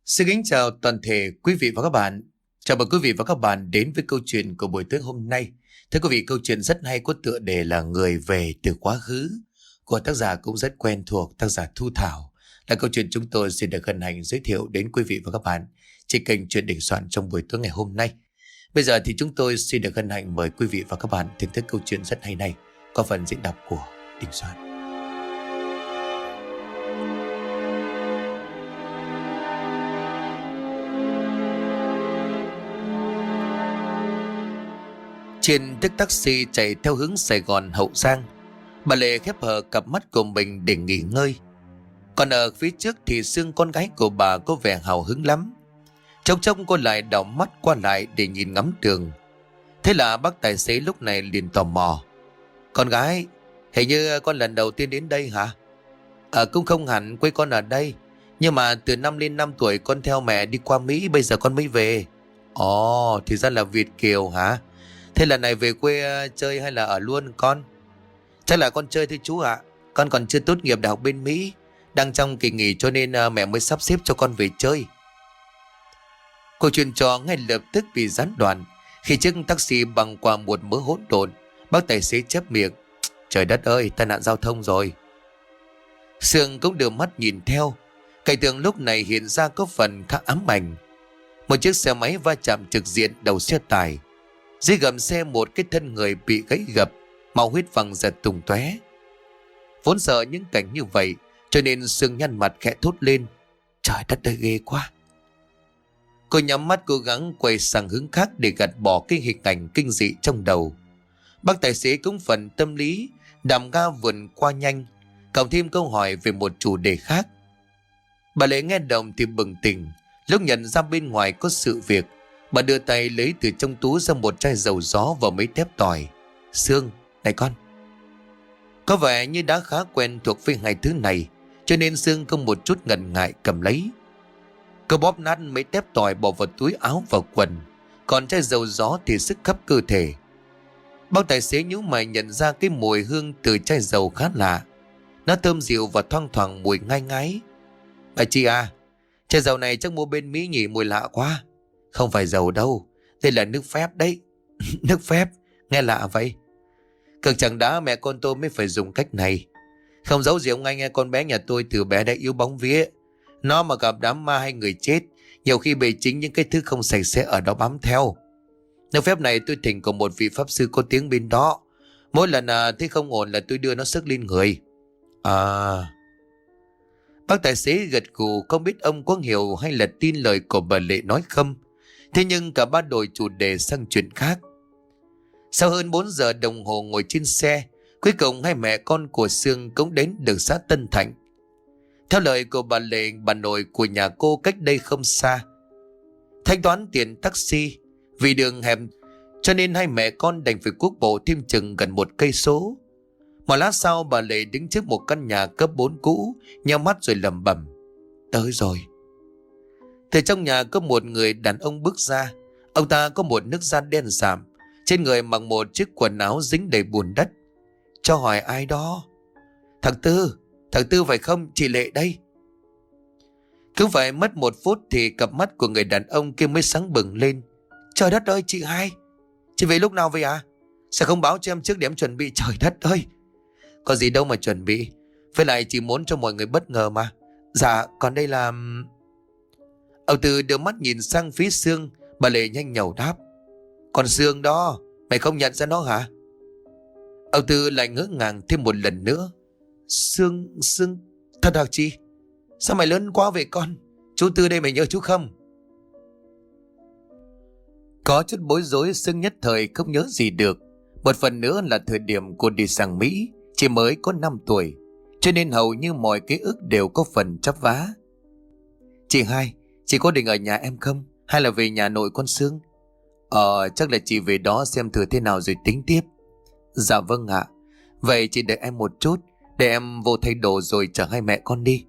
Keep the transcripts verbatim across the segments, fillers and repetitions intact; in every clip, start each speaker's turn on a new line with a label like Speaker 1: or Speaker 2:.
Speaker 1: Xin kính chào toàn thể quý vị và các bạn. Chào mừng quý vị và các bạn đến với câu chuyện của buổi tối hôm nay. Thưa quý vị, câu chuyện rất hay có tựa đề là Người về từ quá khứ của tác giả cũng rất quen thuộc, tác giả Thu Thảo. Là câu chuyện chúng tôi xin được hân hạnh giới thiệu đến quý vị và các bạn trên kênh Chuyện Đình Soạn trong buổi tối ngày hôm nay. Bây giờ thì chúng tôi xin được hân hạnh mời quý vị và các bạn thưởng thức câu chuyện rất hay này có phần diễn đọc của Đình Soạn. Trên chiếc taxi chạy theo hướng Sài Gòn Hậu Giang, bà Lệ khép hờ cặp mắt của mình để nghỉ ngơi. Còn ở phía trước thì Sương, con gái của bà, có vẻ hào hứng lắm. Trông trông cô lại đảo mắt qua lại để nhìn ngắm đường. Thế là bác tài xế lúc này liền tò mò: "Con gái, hình như con lần đầu tiên đến đây hả?" "Ờ cũng không hẳn, quê con ở đây, nhưng mà từ năm lên năm tuổi con theo mẹ đi qua Mỹ, bây giờ con mới về." "Ồ, thì ra là Việt kiều hả? Thế lần này về quê chơi hay là ở luôn con?" "Chắc là con chơi thôi chú ạ. Con còn chưa tốt nghiệp đại học bên Mỹ, đang trong kỳ nghỉ cho nên mẹ mới sắp xếp cho con về chơi." Câu chuyện trò ngay lập tức bị gián đoạn khi chiếc taxi băng qua một mớ hỗn độn. Bác tài xế chép miệng: "Trời đất ơi, tai nạn giao thông rồi." Sương cũng đưa mắt nhìn theo. Cảnh tượng lúc này hiện ra có phần khá ám ảnh. Một chiếc xe máy va chạm trực diện đầu xe tải. Dưới gầm xe một cái thân người bị gãy gập, máu huyết văng ra tung tóe. Vốn sợ những cảnh như vậy cho nên Sương nhăn mặt khẽ thốt lên: "Trời đất ơi, ghê quá." Cô nhắm mắt cố gắng quay sang hướng khác để gạt bỏ cái hình ảnh kinh dị trong đầu. Bác tài xế cũng phần tâm lý, đạp ga vượt qua nhanh, cộng thêm câu hỏi về một chủ đề khác. Bà Lệ nghe động thì bừng tỉnh. Lúc nhận ra bên ngoài có sự việc, bà đưa tay lấy từ trong túi ra một chai dầu gió và mấy tép tỏi. "Sương, này con." Có vẻ như đã khá quen thuộc với hai thứ này, cho nên Sương không một chút ngần ngại cầm lấy. Cô bóp nát mấy tép tỏi bỏ vào túi áo và quần, còn chai dầu gió thì sức khắp cơ thể. Bác tài xế nhíu mày nhận ra cái mùi hương từ chai dầu khá lạ. Nó thơm dịu và thoang thoảng mùi ngai ngái. "Bà chị à, chai dầu này chắc mua bên Mỹ nhỉ, mùi lạ quá." "Không phải dầu đâu, đây là nước phép đấy." "Nước phép? Nghe lạ vậy." "Cực chẳng đã mẹ con tôi mới phải dùng cách này. Không giấu gì ông anh, nghe con bé nhà tôi từ bé đã yếu bóng vía. Nó mà gặp đám ma hay người chết, nhiều khi bị chính những cái thứ không sạch sẽ ở đó bám theo. Nước phép này tôi thỉnh của một vị pháp sư có tiếng bên đó. Mỗi lần à, thấy không ổn là tôi đưa nó sức lên người." "À..." Bác tài xế gật gù, không biết ông có hiểu hay là tin lời của bà Lệ nói không. Thế nhưng cả ba đổi chủ đề sang chuyện khác. Sau hơn bốn giờ đồng hồ ngồi trên xe, cuối cùng hai mẹ con của Sương cũng đến được xã Tân Thạnh. Theo lời của bà Lệ, bà nội của nhà cô cách đây không xa. Thanh toán tiền taxi, vì đường hẹp cho nên hai mẹ con đành phải cuốc bộ thêm chừng gần một cây số. Một lát sau, bà Lệ đứng trước một căn nhà cấp bốn cũ, nhắm mắt rồi lẩm bẩm: "Tới rồi." Từ trong nhà có một người đàn ông bước ra. Ông ta có một nước da đen sạm, trên người mặc một chiếc quần áo dính đầy bùn đất. "Cho hỏi ai đó?" "Thằng Tư, thằng Tư phải không? Chị Lệ đây." Cứ phải mất một phút thì cặp mắt của người đàn ông kia mới sáng bừng lên. "Trời đất ơi, chị hai, chị về lúc nào vậy à? Sao không báo cho em trước để em chuẩn bị?" "Trời đất ơi, có gì đâu mà chuẩn bị, với lại chỉ muốn cho mọi người bất ngờ mà." "Dạ, còn đây là..." Ông Tư đưa mắt nhìn sang phía Sương. Bà Lệ nhanh nhảu đáp: "Con Sương đó, mày không nhận ra nó hả?" Ông Tư lại ngỡ ngàng thêm một lần nữa. Sương, Sương, thật hả chị? Sao mày lớn quá vậy con? Chú Tư đây, mày nhớ chú không?" Có chút bối rối, Sương nhất thời không nhớ gì được. Một phần nữa là thời điểm cô đi sang Mỹ chỉ mới có năm tuổi, cho nên hầu như mọi ký ức đều có phần chắp vá. "Chị hai, chị có định ở nhà em không? Hay là về nhà nội con Sương?" Ờ chắc là chị về đó xem thử thế nào rồi tính tiếp." "Dạ vâng ạ. Vậy chị đợi em một chút, để em vô thay đồ rồi chở hai mẹ con đi."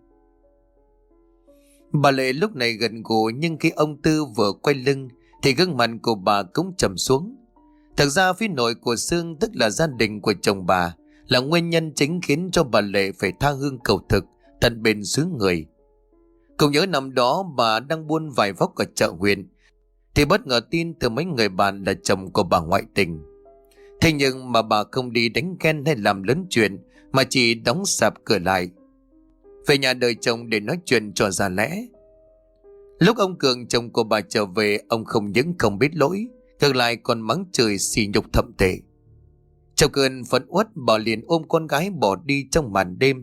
Speaker 1: Bà Lệ lúc này gần gù, nhưng khi ông Tư vừa quay lưng thì gương mặt của bà cũng trầm xuống. Thực ra phía nội của Sương, tức là gia đình của chồng bà, là nguyên nhân chính khiến cho bà Lệ phải tha hương cầu thực tận bên xứ người. Cậu nhớ năm đó bà đang buôn vải vóc ở chợ huyện thì bất ngờ tin từ mấy người bạn là chồng của bà ngoại tình. Thế nhưng mà bà không đi đánh ghen hay làm lớn chuyện, mà chỉ đóng sập cửa lại, về nhà đợi chồng để nói chuyện cho ra lẽ. Lúc ông Cường chồng của bà trở về, ông không những không biết lỗi, ngược lại còn mắng chửi sỉ nhục thậm tệ. Trong cơn phẫn uất, bà liền ôm con gái bỏ đi trong màn đêm.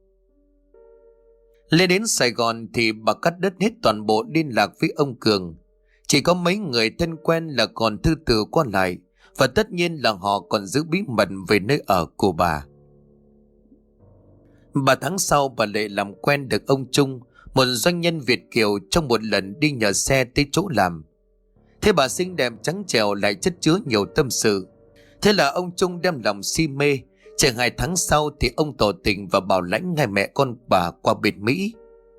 Speaker 1: Lên đến Sài Gòn thì bà cắt đứt hết toàn bộ liên lạc với ông Cường. Chỉ có mấy người thân quen là còn thư từ qua lại, và tất nhiên là họ còn giữ bí mật về nơi ở của bà. Ba tháng sau, bà Lệ làm quen được ông Trung, một doanh nhân Việt kiều, trong một lần đi nhờ xe tới chỗ làm. Thế bà xinh đẹp trắng trẻo lại chất chứa nhiều tâm sự. Thế là ông Trung đem lòng si mê. Chừng hai tháng sau thì ông tỏ tình và bảo lãnh hai mẹ con bà qua bên Mỹ.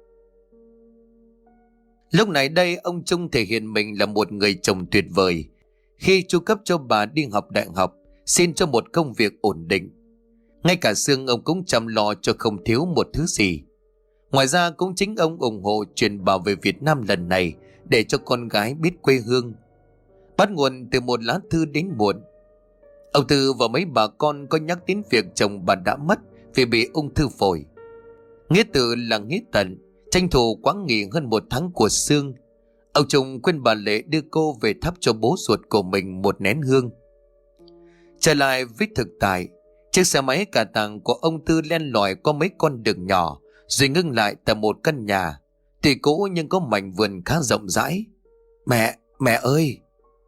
Speaker 1: Lúc này đây, ông Trung thể hiện mình là một người chồng tuyệt vời khi chu cấp cho bà đi học đại học, xin cho một công việc ổn định. Ngay cả xương ông cũng chăm lo cho không thiếu một thứ gì. Ngoài ra cũng chính ông ủng hộ chuyển bà về Việt Nam lần này để cho con gái biết quê hương. Bắt nguồn từ một lá thư đến muộn, ông Tư và mấy bà con có nhắc đến việc chồng bà đã mất vì bị ung thư phổi. Nghĩa tử là nghĩa tận, tranh thủ quãng nghỉ hơn một tháng của Sương, ông Trung khuyên bà Lệ đưa cô về thắp cho bố ruột của mình một nén hương. Trở lại với thực tại, chiếc xe máy cà tàng của ông Tư len lỏi qua mấy con đường nhỏ rồi ngưng lại tại một căn nhà tuy cũ nhưng có mảnh vườn khá rộng rãi. Mẹ, mẹ ơi!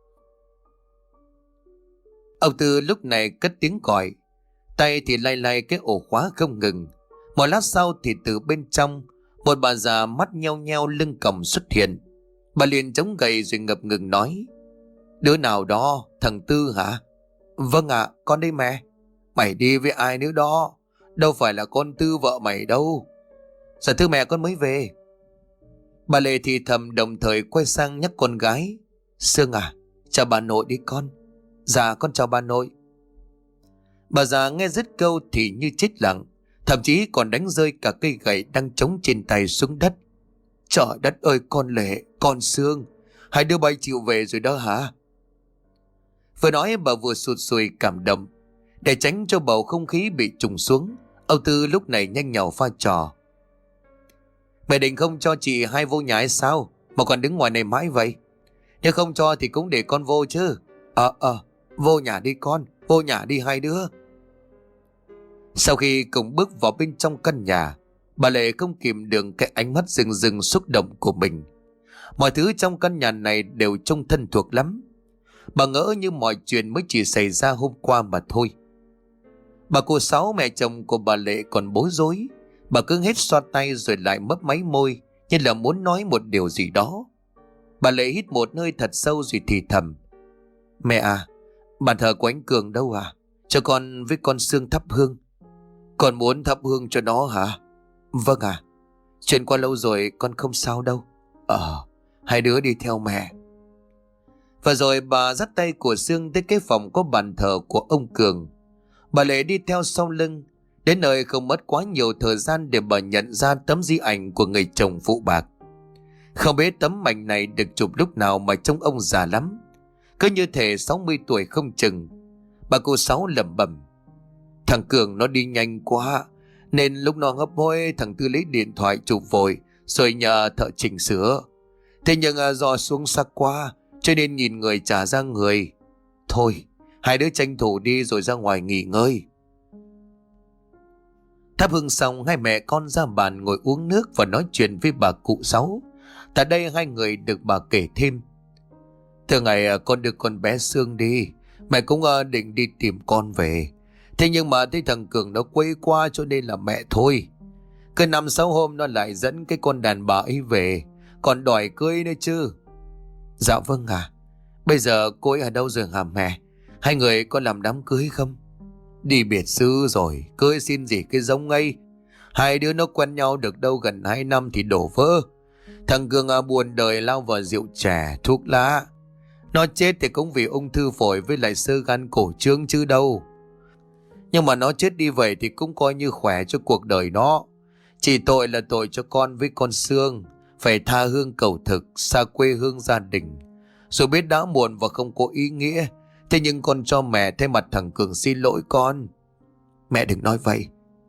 Speaker 1: Ông Tư lúc này cất tiếng gọi, tay thì lay lay cái ổ khóa không ngừng. Một lát sau thì từ bên trong, một bà già mắt nheo nheo lưng còng xuất hiện. Bà liền chống gậy rồi ngập ngừng nói: Đứa nào đó, thằng Tư hả? Vâng ạ, à, con đây mẹ. Mày đi với ai nữa đó? Đâu phải là con Tư vợ mày đâu. Dạ thưa mẹ, con mới về. Bà Lệ thì thầm đồng thời quay sang nhắc con gái: Sương à, chào bà nội đi con. Dạ con chào bà nội. Bà già nghe dứt câu thì như chết lặng, thậm chí còn đánh rơi cả cây gậy đang chống trên tay xuống đất. Trời đất ơi, con Lệ, con Sương, hai đứa bay chịu về rồi đó hả? Vừa nói bà vừa sụt sùi cảm động. Để tránh cho bầu không khí bị trùng xuống, ông Tư lúc này nhanh nhảu pha trò: Mẹ định không cho chị hai vô nhà hay sao mà còn đứng ngoài này mãi vậy? Nếu không cho thì cũng để con vô chứ. Ờ ờ vô nhà đi con, vô nhà đi hai đứa. Sau khi cùng bước vào bên trong căn nhà, bà Lệ không kìm được cái ánh mắt rừng rừng xúc động của mình. Mọi thứ trong căn nhà này đều trông thân thuộc lắm. Bà ngỡ như mọi chuyện mới chỉ xảy ra hôm qua mà thôi. Bà cô Sáu, mẹ chồng của bà Lệ, còn bối rối. Bà cứ hết xoa tay rồi lại mấp máy môi, như là muốn nói một điều gì đó. Bà Lệ hít một hơi thật sâu rồi thì thầm: Mẹ à, bàn thờ của anh Cường đâu à? Cho con với con Sương thắp hương. Con muốn thắp hương cho nó hả? Vâng à, chuyện qua lâu rồi, con không sao đâu. Ờ, hai đứa đi theo mẹ. Và rồi bà dắt tay của Sương tới cái phòng có bàn thờ của ông Cường. Bà Lệ đi theo sau lưng. Đến nơi không mất quá nhiều thời gian để bà nhận ra tấm di ảnh của người chồng phụ bạc. Không biết tấm ảnh này được chụp lúc nào mà trông ông già lắm, cứ như thể sáu mươi tuổi không chừng. Bà cô Sáu lẩm bẩm: Thằng Cường nó đi nhanh quá, nên lúc nó hấp hối thằng Tư lấy điện thoại chụp vội rồi nhờ thợ chỉnh sửa. Thế nhưng à, do xuống sắc quá cho nên nhìn người chả ra người. Thôi, hai đứa tranh thủ đi rồi ra ngoài nghỉ ngơi. Thắp hương xong, hai mẹ con ra bàn ngồi uống nước và nói chuyện với bà cụ Sáu. Tại đây hai người được bà kể thêm: Thưa ngày con đưa con bé Sương đi, mẹ cũng uh, định đi tìm con về. Thế nhưng mà thấy thằng Cường nó quay qua cho nên là mẹ thôi. Cứ năm sáu hôm nó lại dẫn cái con đàn bà ấy về, còn đòi cưới nữa chứ. Dạ vâng à. Bây giờ cô ấy ở đâu rồi hả mẹ? Hai người có làm đám cưới không? Đi biệt xứ rồi, cưới xin gì cái giống ngây. Hai đứa nó quen nhau được đâu gần hai năm thì đổ vỡ. Thằng Cường à, buồn đời lao vào rượu chè, thuốc lá. Nó chết thì cũng vì ung thư phổi với lại xơ gan cổ trướng chứ đâu. Nhưng mà nó chết đi vậy thì cũng coi như khỏe cho cuộc đời nó. Chỉ tội là tội cho con với con Sương, phải tha hương cầu thực, xa quê hương gia đình. Dù biết đã muộn và không có ý nghĩa, thế nhưng con cho mẹ thay mặt thằng Cường xin lỗi con. Mẹ đừng nói vậy.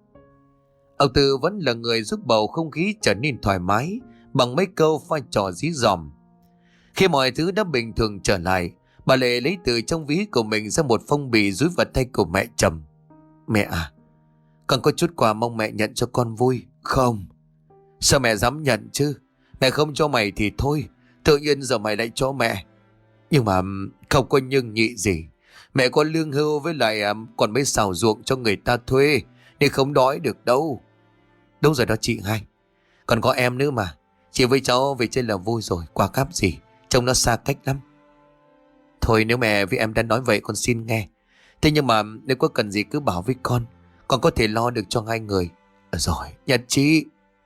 Speaker 1: Ông Tư vẫn là người giúp bầu không khí trở nên thoải mái bằng mấy câu pha trò dí dỏm. Khi mọi thứ đã bình thường trở lại, bà Lệ lấy từ trong ví của mình ra một phong bì dúi vào tay của mẹ trầm. Mẹ à, con có chút quà mong mẹ nhận cho con vui. Không. Sao mẹ dám nhận chứ? Mẹ không cho mày thì thôi, tự nhiên giờ mày lại cho mẹ. Nhưng mà không có nhưng nhị gì. Mẹ có lương hưu với lại còn mấy xào ruộng cho người ta thuê, nên không đói được đâu. Đúng rồi đó chị hai. Còn có em nữa mà. Chị với cháu về chơi là vui rồi, quà cáp gì trông nó xa cách lắm. Thôi nếu mẹ với em đã nói vậy con xin nghe. Thế nhưng mà nếu có cần gì cứ bảo với con, con có thể lo được cho hai người. Rồi, nhật chị.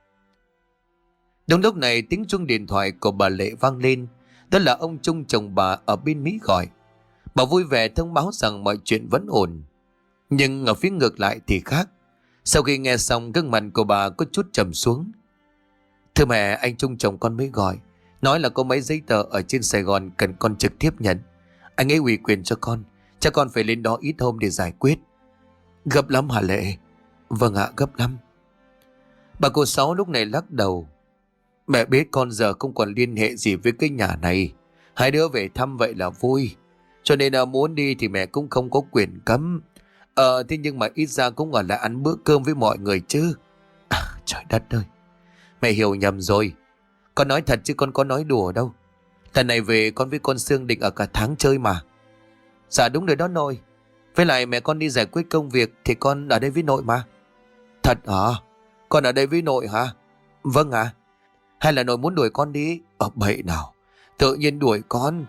Speaker 1: Đúng lúc này tiếng chuông điện thoại của bà Lệ vang lên. Đó là ông Trung chồng bà ở bên Mỹ gọi. Bà vui vẻ thông báo rằng mọi chuyện vẫn ổn. Nhưng ở phía ngược lại thì khác. Sau khi nghe xong, gương mặt của bà có chút trầm xuống. Thưa mẹ, anh Trung chồng con mới gọi, nói là có mấy giấy tờ ở trên Sài Gòn cần con trực tiếp nhận. Anh ấy ủy quyền cho con, chắc con phải lên đó ít hôm để giải quyết. Gấp lắm hả Lệ? Vâng ạ, gấp lắm. Bà cô Sáu lúc này lắc đầu. Mẹ biết con giờ không còn liên hệ gì với cái nhà này. Hai đứa về thăm vậy là vui, cho nên là muốn đi thì mẹ cũng không có quyền cấm. Ờ thế nhưng mà ít ra cũng ở lại ăn bữa cơm với mọi người chứ. À, trời đất ơi, mẹ hiểu nhầm rồi. Con nói thật chứ con có nói đùa đâu. Lần này về con với con Sương định ở cả tháng chơi mà. Dạ đúng rồi đó nội. Với lại mẹ con đi giải quyết công việc thì con ở đây với nội mà. Thật hả? Con ở đây với nội hả? Vâng ạ. À. Hay là nội muốn đuổi con đi? Ở bậy nào, tự nhiên đuổi con.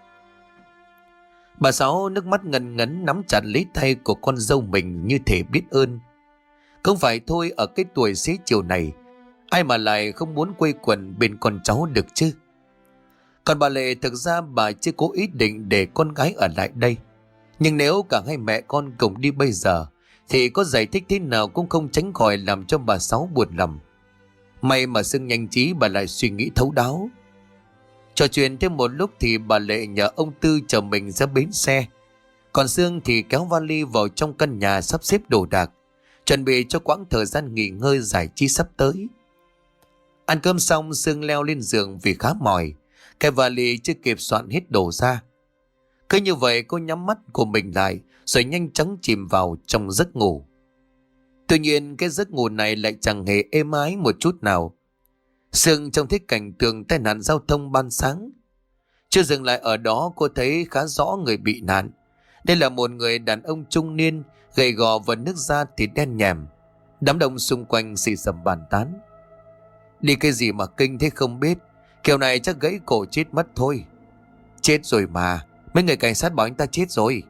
Speaker 1: Bà Sáu nước mắt ngần ngấn nắm chặt lấy tay của con dâu mình như thể biết ơn. Không phải thôi, ở cái tuổi xế chiều này, ai mà lại không muốn quây quần bên con cháu được chứ. Còn bà Lệ thực ra bà chưa có ý định để con gái ở lại đây. Nhưng nếu cả hai mẹ con cùng đi bây giờ, thì có giải thích thế nào cũng không tránh khỏi làm cho bà Sáu buồn lòng. May mà Sương nhanh trí bà lại suy nghĩ thấu đáo. Trò chuyện thêm một lúc thì bà Lệ nhờ ông Tư chở mình ra bến xe. Còn Sương thì kéo vali vào trong căn nhà sắp xếp đồ đạc, chuẩn bị cho quãng thời gian nghỉ ngơi giải trí sắp tới. Ăn cơm xong, Sương leo lên giường vì khá mỏi. Cái vali chưa kịp soạn hết đồ ra. Cứ như vậy cô nhắm mắt của mình lại rồi nhanh chóng chìm vào trong giấc ngủ. Tuy nhiên cái giấc ngủ này lại chẳng hề êm ái một chút nào. Sương trông thấy cảnh tượng tai nạn giao thông ban sáng. Chưa dừng lại ở đó, cô thấy khá rõ người bị nạn. Đây là một người đàn ông trung niên, gầy gò và nước da thì đen nhèm. Đám đông xung quanh xì xầm bàn tán. Đi cái gì mà kinh thế không biết, kiểu này chắc gãy cổ chết mất thôi. Chết rồi mà, mấy người cảnh sát bảo anh ta chết rồi.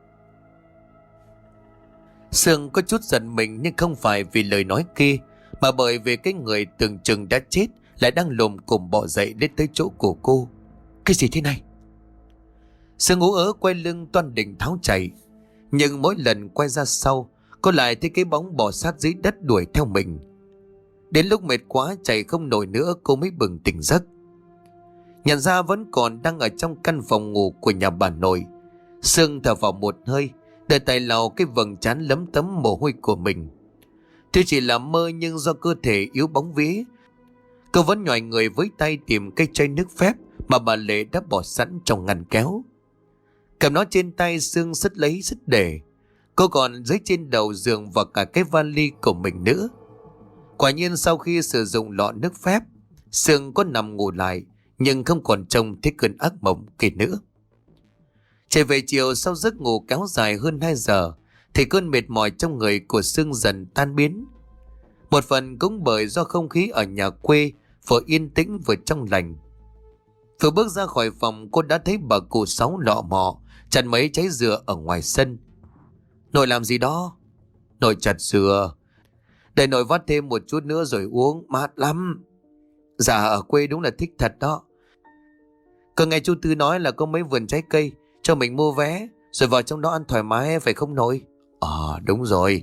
Speaker 1: Sương có chút giận mình, nhưng không phải vì lời nói kia, mà bởi vì cái người tưởng chừng đã chết lại đang lồm cồm bò dậy đến tới chỗ của cô. Cái gì thế này? Sương ú ớ quay lưng toan định tháo chạy, nhưng mỗi lần quay ra sau, cô lại thấy cái bóng bò sát dưới đất đuổi theo mình. Đến lúc mệt quá chạy không nổi nữa, cô mới bừng tỉnh giấc. Nhận ra vẫn còn đang ở trong căn phòng ngủ của nhà bà nội, Sương thở vào một hơi, để tay lau cái vầng trán lấm tấm mồ hôi của mình. Tuy chỉ là mơ, nhưng do cơ thể yếu bóng vía, cô vẫn nhòi người với tay tìm cây chai nước phép mà bà Lệ đã bỏ sẵn trong ngăn kéo. Cầm nó trên tay, Sương xất lấy xất để. Cô còn dưới trên đầu giường và cả cái vali của mình nữa. Quả nhiên sau khi sử dụng lọ nước phép, Sương có nằm ngủ lại, nhưng không còn trông thấy cơn ác mộng kia nữa. Trở về chiều sau giấc ngủ kéo dài hơn hai giờ, thì cơn mệt mỏi trong người của Sương dần tan biến. Một phần cũng bởi do không khí ở nhà quê vừa yên tĩnh vừa trong lành. Vừa bước ra khỏi phòng, cô đã thấy bà cụ Sáu lọ mọ chặt mấy trái dừa ở ngoài sân. Nội làm gì đó? Nội chặt dừa. Để nội vắt thêm một chút nữa rồi uống, mát lắm. Dạ ở quê đúng là thích thật đó. Cơ nghe chú Tư nói là có mấy vườn trái cây, cho mình mua vé rồi vào trong đó ăn thoải mái phải không nội? Ờ đúng rồi,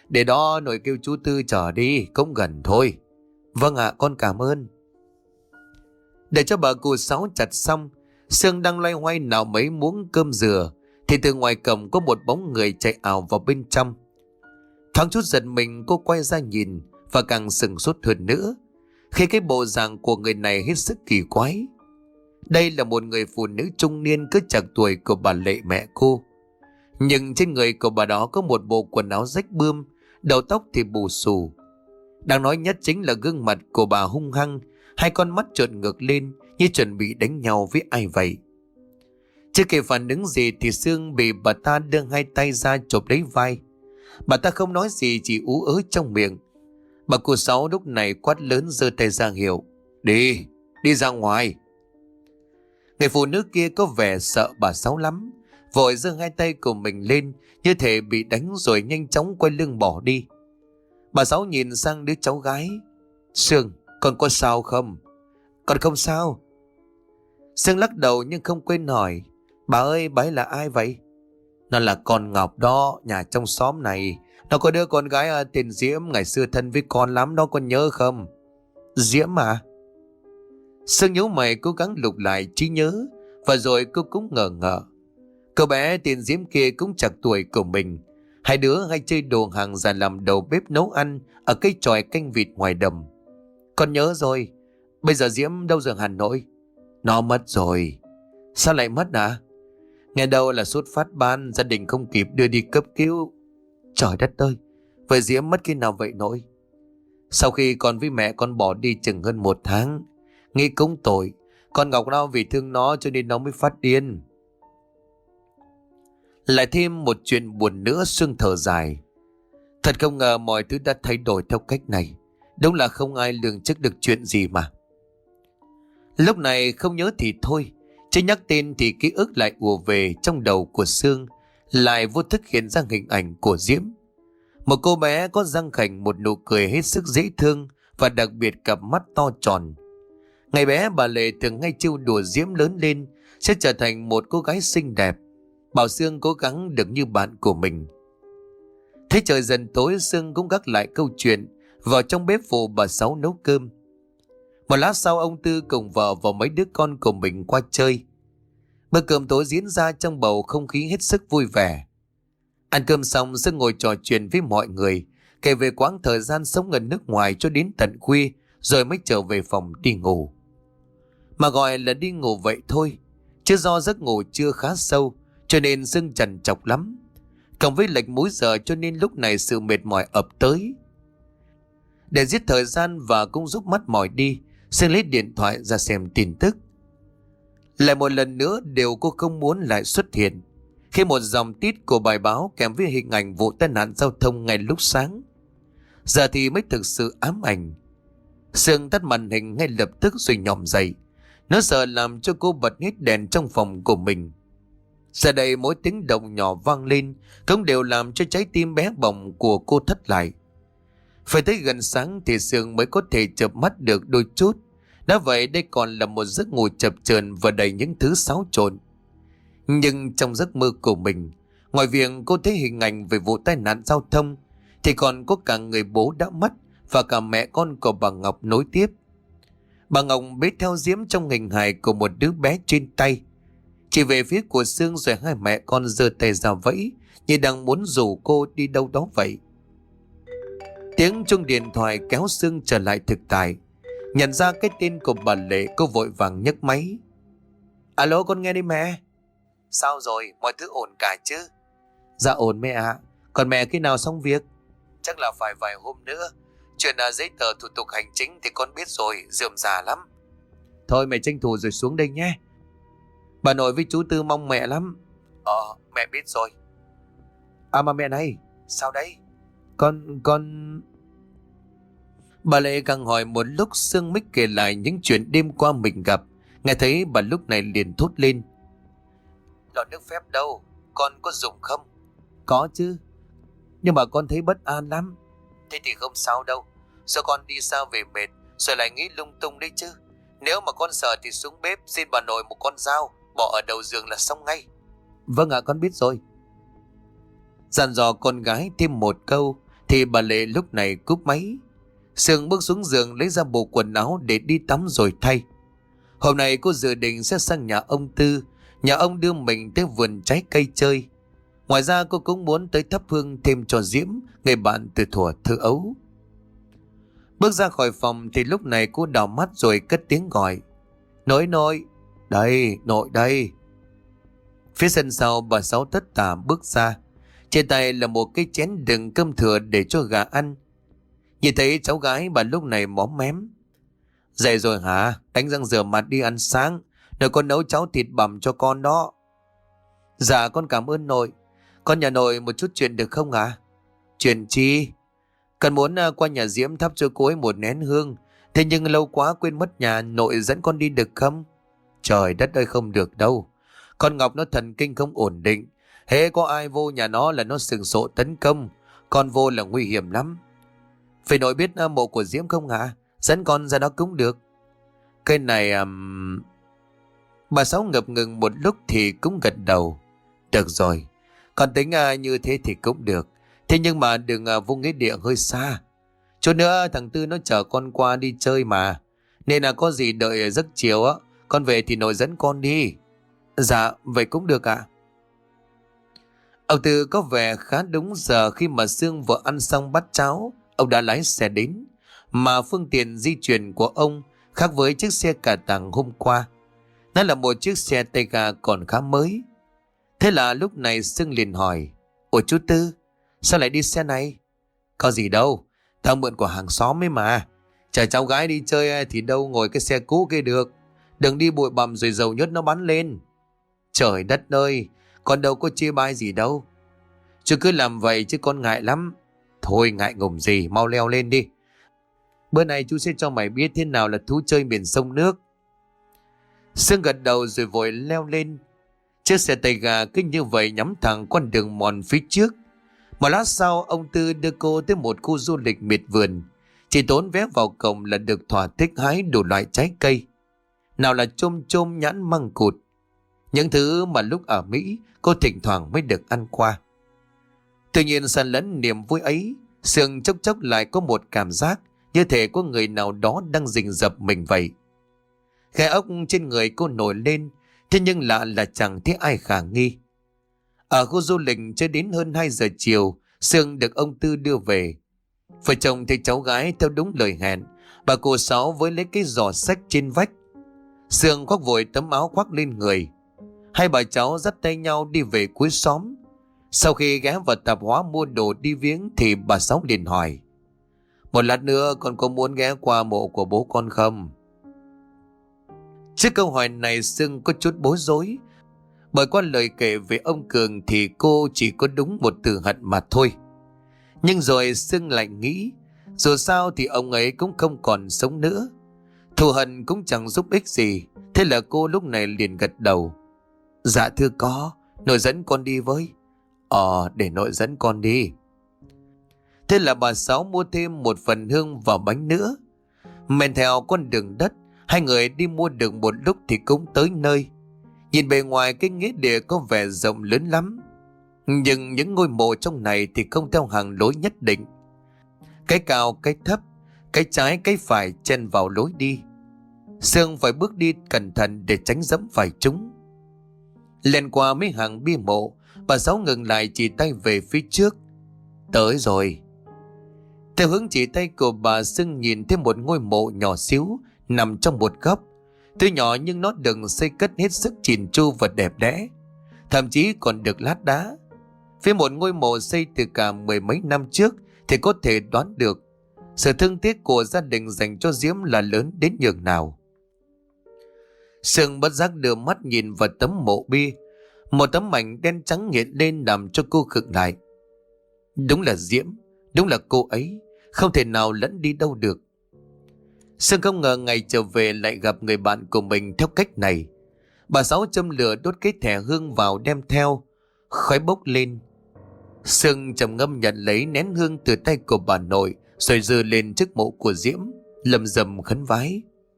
Speaker 1: Để đó nội kêu chú Tư chở đi, cũng gần thôi. Vâng ạ, con cảm ơn. Để cho bà cụ Sáu chặt xong, Sương đang loay hoay nào mấy muỗng cơm dừa, thì từ ngoài cổng có một bóng người chạy ảo vào bên trong. Thoáng chút giật mình, cô quay ra nhìn và càng sửng sốt hơn nữa khi cái bộ dạng của người này hết sức kỳ quái. Đây là một người phụ nữ trung niên cứ chạc tuổi của bà Lệ mẹ cô, nhưng trên người của bà đó có một bộ quần áo rách bươm, đầu tóc thì bù xù. Đáng nói nhất chính là gương mặt của bà hung hăng, hai con mắt trợn ngược lên như chuẩn bị đánh nhau với ai vậy. Chưa kịp phản ứng gì thì Sương bị bà ta đưa hai tay ra chộp lấy vai. Bà ta không nói gì, chỉ ú ớ trong miệng. Bà cụ Sáu lúc này quát lớn, giơ tay ra hiệu: Đi, đi ra ngoài. Người phụ nữ kia có vẻ sợ bà Sáu lắm, vội giơ hai tay của mình lên như thể bị đánh rồi nhanh chóng quay lưng bỏ đi. Bà Sáu nhìn sang đứa cháu gái: Sương, con có sao không? Con không sao. Sương lắc đầu nhưng không quên hỏi: Bà ơi, bà ấy là ai vậy? Nó là con Ngọc đó, nhà trong xóm này. Nó có đứa con gái à, tên Diễm, ngày xưa thân với con lắm đó, con nhớ không? Diễm à? Sương nhíu mày cố gắng lục lại trí nhớ, và rồi cô cũng ngờ ngợ. Cậu bé tên Diễm kia cũng chạc tuổi của mình. Hai đứa hay chơi đồ hàng ra làm đầu bếp nấu ăn ở cây chòi canh vịt ngoài đầm. Con nhớ rồi. Bây giờ Diễm đâu rồi Hà Nội? Nó mất rồi. Sao lại mất à? Nghe đâu là sốt phát ban, gia đình không kịp đưa đi cấp cứu. Trời đất ơi, vậy Diễm mất khi nào vậy nội? Sau khi con với mẹ con bỏ đi chừng hơn một tháng. Nghĩ cũng tội, con Ngọc nó vì thương nó cho nên nó mới phát điên. Lại thêm một chuyện buồn nữa. Sương thở dài. Thật không ngờ mọi thứ đã thay đổi theo cách này. Đúng là không ai lường trước được chuyện gì mà. Lúc này không nhớ thì thôi, chứ nhắc tên thì ký ức lại ùa về trong đầu của Sương. Lại vô thức hiện ra hình ảnh của Diễm, một cô bé có răng khểnh, một nụ cười hết sức dễ thương, và đặc biệt cặp mắt to tròn. Ngày bé bà Lệ thường ngay trêu đùa Diễm lớn lên sẽ trở thành một cô gái xinh đẹp, bảo Sương cố gắng được như bạn của mình. Thế trời dần tối, Sương cũng gác lại câu chuyện, vào trong bếp phụ bà Sáu nấu cơm. Một lát sau, ông Tư cùng vợ và mấy đứa con của mình qua chơi. Bữa cơm tối diễn ra trong bầu không khí hết sức vui vẻ. Ăn cơm xong, Sương ngồi trò chuyện với mọi người, kể về quãng thời gian sống ở nước ngoài cho đến tận khuya, rồi mới trở về phòng đi ngủ. Mà gọi là đi ngủ vậy thôi, chứ do giấc ngủ chưa khá sâu cho nên Sương trằn trọc lắm. Cộng với lệch múi giờ cho nên lúc này sự mệt mỏi ập tới. Để giết thời gian và cũng giúp mắt mỏi đi, Sương lấy điện thoại ra xem tin tức. Lại một lần nữa, điều cô không muốn lại xuất hiện khi một dòng tít của bài báo kèm với hình ảnh vụ tai nạn giao thông ngay lúc sáng. Giờ thì mới thực sự ám ảnh. Sương tắt màn hình ngay lập tức rồi nhòm dậy. Nó sợ làm cho cô bật hết đèn trong phòng của mình. Giờ đây mỗi tiếng động nhỏ vang lên cũng đều làm cho trái tim bé bỏng của cô thất lại. Phải tới gần sáng thì Sương mới có thể chợp mắt được đôi chút. Đã vậy đây còn là một giấc ngủ chập chờn và đầy những thứ xáo trộn. Nhưng trong giấc mơ của mình, ngoài việc cô thấy hình ảnh về vụ tai nạn giao thông, thì còn có cả người bố đã mất và cả mẹ con của bà Ngọc nối tiếp. Bà Ngọc bế theo Diễm trong hình hài của một đứa bé trên tay, chỉ về phía của Sương, rồi hai mẹ con giơ tay ra vẫy như đang muốn rủ cô đi đâu đó vậy. Tiếng chuông điện thoại kéo Sương trở lại thực tại. Nhận ra cái tên của bà Lệ, cô vội vàng nhấc máy. Alo, con nghe đi mẹ. Sao rồi, mọi thứ ổn cả chứ? Dạ ổn mẹ ạ. Còn mẹ khi nào xong việc? Chắc là phải vài hôm nữa. Chuyện là giấy tờ thủ tục hành chính thì con biết rồi, rườm rà lắm. Thôi mẹ tranh thủ rồi xuống đây nhé. Bà nội với chú Tư mong mẹ lắm. Ờ, mẹ biết rồi. À mà mẹ này, sao đấy? Con, con... Bà Lệ càng hỏi một lúc, Sương mới kể lại những chuyện đêm qua mình gặp. Nghe thấy bà lúc này liền thốt lên. Lọ nước phép đâu, con có dùng không? Có chứ, nhưng mà con thấy bất an lắm. Thế thì không sao đâu, do con đi xa về mệt rồi lại nghĩ lung tung đấy chứ. Nếu mà con sợ thì xuống bếp xin bà nội một con dao, bỏ ở đầu giường là xong ngay. Vâng ạ, con biết rồi. Dặn dò con gái thêm một câu thì bà Lệ lúc này cúp máy. Sương bước xuống giường lấy ra bộ quần áo để đi tắm rồi thay. Hôm nay cô dự định sẽ sang nhà ông Tư, nhà ông đưa mình tới vườn trái cây chơi. Ngoài ra cô cũng muốn tới thắp hương thêm cho Diễm, người bạn từ thuở thơ ấu. Bước ra khỏi phòng thì lúc này cô đảo mắt rồi cất tiếng gọi. Nội nội, đây, nội đây. Phía sân sau bà Sáu tất tả bước ra. Trên tay là một cái chén đựng cơm thừa để cho gà ăn. Nhìn thấy cháu gái bà lúc này móm mém. Dậy rồi hả? Đánh răng rửa mặt đi ăn sáng. Rồi con nấu cháo thịt bằm cho con đó. Dạ con cảm ơn nội. Con nhà nội một chút chuyện được không ạ? À? Chuyện chi? Cần muốn qua nhà Diễm thắp cho cô ấy một nén hương. Thế nhưng lâu quá quên mất nhà, nội dẫn con đi được không? Trời đất ơi, không được đâu. Con Ngọc nó thần kinh không ổn định. Hễ có ai vô nhà nó là nó sừng sộ tấn công. Con vô là nguy hiểm lắm. Phải nội biết mộ của Diễm không hả? Dẫn con ra đó cũng được. Cái này... Um... Bà Sáu ngập ngừng một lúc thì cũng gật đầu. Được rồi. Con tính uh, như thế thì cũng được. Thế nhưng mà đừng uh, vung cái địa hơi xa. Chút nữa thằng Tư nó chở con qua đi chơi mà. Nên là có gì đợi giấc chiều á, con về thì nội dẫn con đi. Dạ vậy cũng được ạ. À? Ông Tư có vẻ khá đúng giờ khi mà Sương vừa ăn xong bát cháo. Ông đã lái xe đến. Mà phương tiện di chuyển của ông khác với chiếc xe cà tàng hôm qua. Nó là một chiếc xe tay ga còn khá mới. Thế là lúc này Sương liền hỏi. Ủa chú Tư, sao lại đi xe này? Có gì đâu, tao mượn của hàng xóm ấy mà. Chở cháu gái đi chơi thì đâu ngồi cái xe cũ kia được. Đừng đi bụi bặm rồi dầu nhớt nó bắn lên. Trời đất ơi, con đâu có chê bai gì đâu. Chú cứ làm vậy chứ con ngại lắm. Thôi ngại ngùng gì, mau leo lên đi. Bữa nay chú sẽ cho mày biết thế nào là thú chơi miền sông nước. Sương gật đầu rồi vội leo lên. Chiếc xe tay ga cứ như vậy nhắm thẳng con đường mòn phía trước. Một lát sau ông Tư đưa cô tới một khu du lịch miệt vườn. Chỉ tốn vé vào cổng là được thỏa thích hái đủ loại trái cây. Nào là chôm chôm, nhãn, măng cụt. Những thứ mà lúc ở Mỹ cô thỉnh thoảng mới được ăn qua. Tuy nhiên xen lẫn niềm vui ấy, Sương chốc chốc lại có một cảm giác như thể có người nào đó đang rình rập mình vậy. Gai ốc trên người cô nổi lên, thế nhưng lạ là chẳng thấy ai khả nghi. Ở khu du lịch chưa đến hơn hai giờ chiều, Sương được ông Tư đưa về. Vợ chồng thấy cháu gái theo đúng lời hẹn, bà cô Sáu với lấy cái giỏ xách trên vách. Sương khoác vội tấm áo khoác lên người. Hai bà cháu dắt tay nhau đi về cuối xóm. Sau khi ghé vào tạp hóa mua đồ đi viếng thì bà Sáu liền hỏi. Một lát nữa con có muốn ghé qua mộ của bố con không? Trước câu hỏi này Sương có chút bối rối. Bởi qua lời kể về ông Cường thì cô chỉ có đúng một từ hận mà thôi. Nhưng rồi Sương lại nghĩ, dù sao thì ông ấy cũng không còn sống nữa. Thù hận cũng chẳng giúp ích gì. Thế là cô lúc này liền gật đầu. Dạ thưa có, nội dẫn con đi với. Ờ, để nội dẫn con đi. Thế là bà Sáu mua thêm một phần hương và bánh nữa. Men theo con đường đất, hai người đi mua được một lúc thì cũng tới nơi. Nhìn bề ngoài cái nghĩa địa có vẻ rộng lớn lắm. Nhưng những ngôi mộ trong này thì không theo hàng lối nhất định. Cái cao, cái thấp, cái trái, cái phải chen vào lối đi. Sương phải bước đi cẩn thận để tránh dẫm phải chúng. Lên qua mấy hàng bia mộ, bà Sáu ngừng lại chỉ tay về phía trước. Tới rồi. Theo hướng chỉ tay của bà, Sương nhìn thấy một ngôi mộ nhỏ xíu nằm trong một góc. Tuy nhỏ nhưng nó được xây cất hết sức chỉn chu và đẹp đẽ. Thậm chí còn được lát đá. Phía một ngôi mộ xây từ cả mười mấy năm trước thì có thể đoán được sự thương tiếc của gia đình dành cho Diễm là lớn đến nhường nào. Sương bất giác đưa mắt nhìn vào tấm mộ bia. Một tấm mảnh đen trắng hiện lên làm cho cô khựng lại. Đúng là Diễm, đúng là cô ấy, không thể nào lẫn đi đâu được. Sương không ngờ ngày trở về lại gặp người bạn của mình theo cách này. Bà Sáu châm lửa đốt cái thẻ hương vào đem theo, khói bốc lên. Sương trầm ngâm nhận lấy nén hương từ tay của bà nội rồi dơ lên trước mộ của Diễm, lầm rầm khấn vái.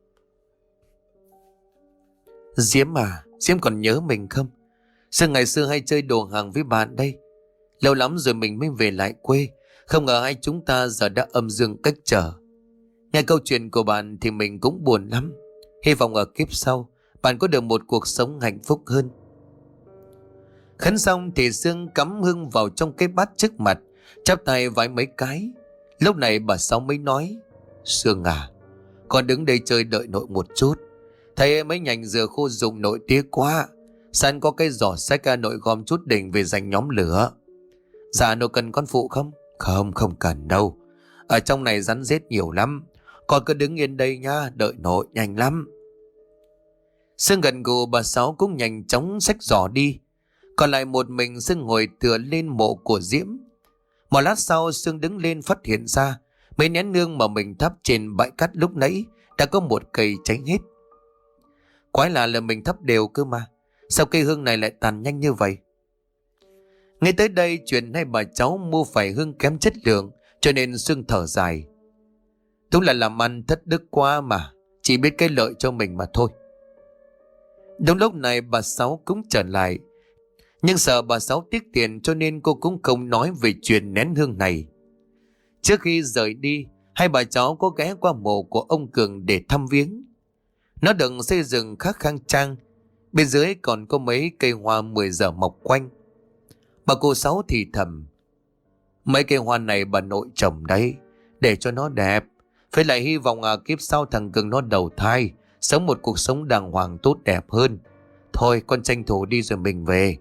Speaker 1: Diễm à, Diễm còn nhớ mình không? Sương ngày xưa hay chơi đồ hàng với bạn đây. Lâu lắm rồi mình mới về lại quê. Không ngờ hai chúng ta giờ đã âm dương cách trở. Nghe câu chuyện của bạn thì mình cũng buồn lắm. Hy vọng ở kiếp sau bạn có được một cuộc sống hạnh phúc hơn. Khấn xong thì Sương cắm hương vào trong cái bát trước mặt, chắp tay vái mấy cái. Lúc này bà Sáu mới nói: Sương à, con đứng đây chơi đợi nội một chút. Thấy mấy nhành dừa khô rụng nội tiếc quá. Sẵn có cái giỏ sách nội gom chút đỉnh về dành nhóm lửa. Dạ nội cần con phụ không? Không, không cần đâu. Ở trong này rắn rết nhiều lắm. Con cứ đứng yên đây nha, đợi nội nhanh lắm. Sương gật gù, bà Sáu cũng nhanh chóng xách giỏ đi. Còn lại một mình Sương ngồi tựa lên mộ của Diễm. Một lát sau Sương đứng lên phát hiện ra mấy nén nương mà mình thắp trên bãi cát lúc nãy đã có một cây cháy hết. Quái lạ là mình thắp đều cơ mà, sao cây hương này lại tàn nhanh như vậy? Ngay tới đây chuyện hai bà cháu mua phải hương kém chất lượng, cho nên Sương thở dài. Đúng là làm ăn thất đức quá mà, chỉ biết cái lợi cho mình mà thôi. Đúng lúc này bà Sáu cũng trở lại, nhưng sợ bà Sáu tiếc tiền cho nên cô cũng không nói về chuyện nén hương này. Trước khi rời đi, hai bà cháu có ghé qua mộ của ông Cường để thăm viếng. Nó được xây dựng khá khang trang, bên dưới còn có mấy cây hoa mười giờ mọc quanh. Bà cô Sáu thì thầm: Mấy cây hoa này bà nội trồng đấy, để cho nó đẹp. Phải lại hy vọng à kiếp sau thằng Cường nó đầu thai, sống một cuộc sống đàng hoàng tốt đẹp hơn. Thôi con tranh thủ đi rồi mình về.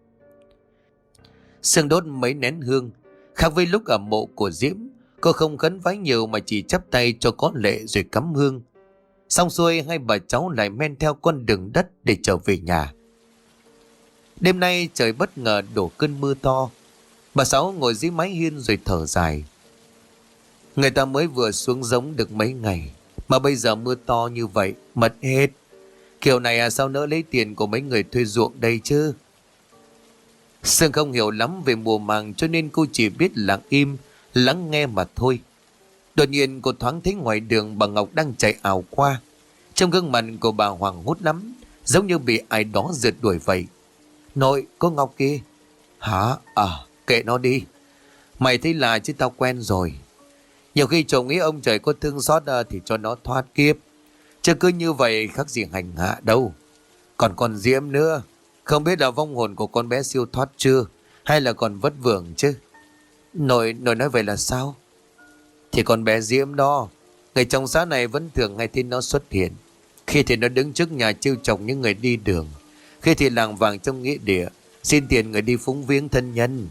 Speaker 1: Sương đốt mấy nén hương. Khác với lúc ở mộ của Diễm, cô không khấn vái nhiều mà chỉ chắp tay cho có lệ rồi cắm hương. Xong xuôi hai bà cháu lại men theo con đường đất để trở về nhà. Đêm nay trời bất ngờ đổ cơn mưa to. Bà Sáu ngồi dưới mái hiên rồi thở dài. Người ta mới vừa xuống giống được mấy ngày mà bây giờ mưa to như vậy, mất hết. Kiểu này à sao nỡ lấy tiền của mấy người thuê ruộng đây chứ? Sương không hiểu lắm về mùa màng cho nên cô chỉ biết lặng im, lắng nghe mà thôi. Đột nhiên cô thoáng thấy ngoài đường bà Ngọc đang chạy ảo qua. Trong gương mặt của bà hoảng hốt lắm, giống như bị ai đó rượt đuổi vậy. Nội, cô Ngọc kia. Hả? À, kệ nó đi. Mày thấy là chứ tao quen rồi. Nhiều khi chồng nghĩ ông trời có thương xót thì cho nó thoát kiếp. Chứ cứ như vậy khác gì hành hạ đâu. Còn con Diễm nữa, không biết là vong hồn của con bé siêu thoát chưa, hay là còn vất vưởng chứ. Nội, nội nói vậy là sao? Thì con bé Diễm đó, người trong xã này vẫn thường hay tin nó xuất hiện. Khi thì nó đứng trước nhà trêu chọc những người đi đường, khi thì làng vàng trong nghĩa địa xin tiền người đi phúng viếng thân nhân.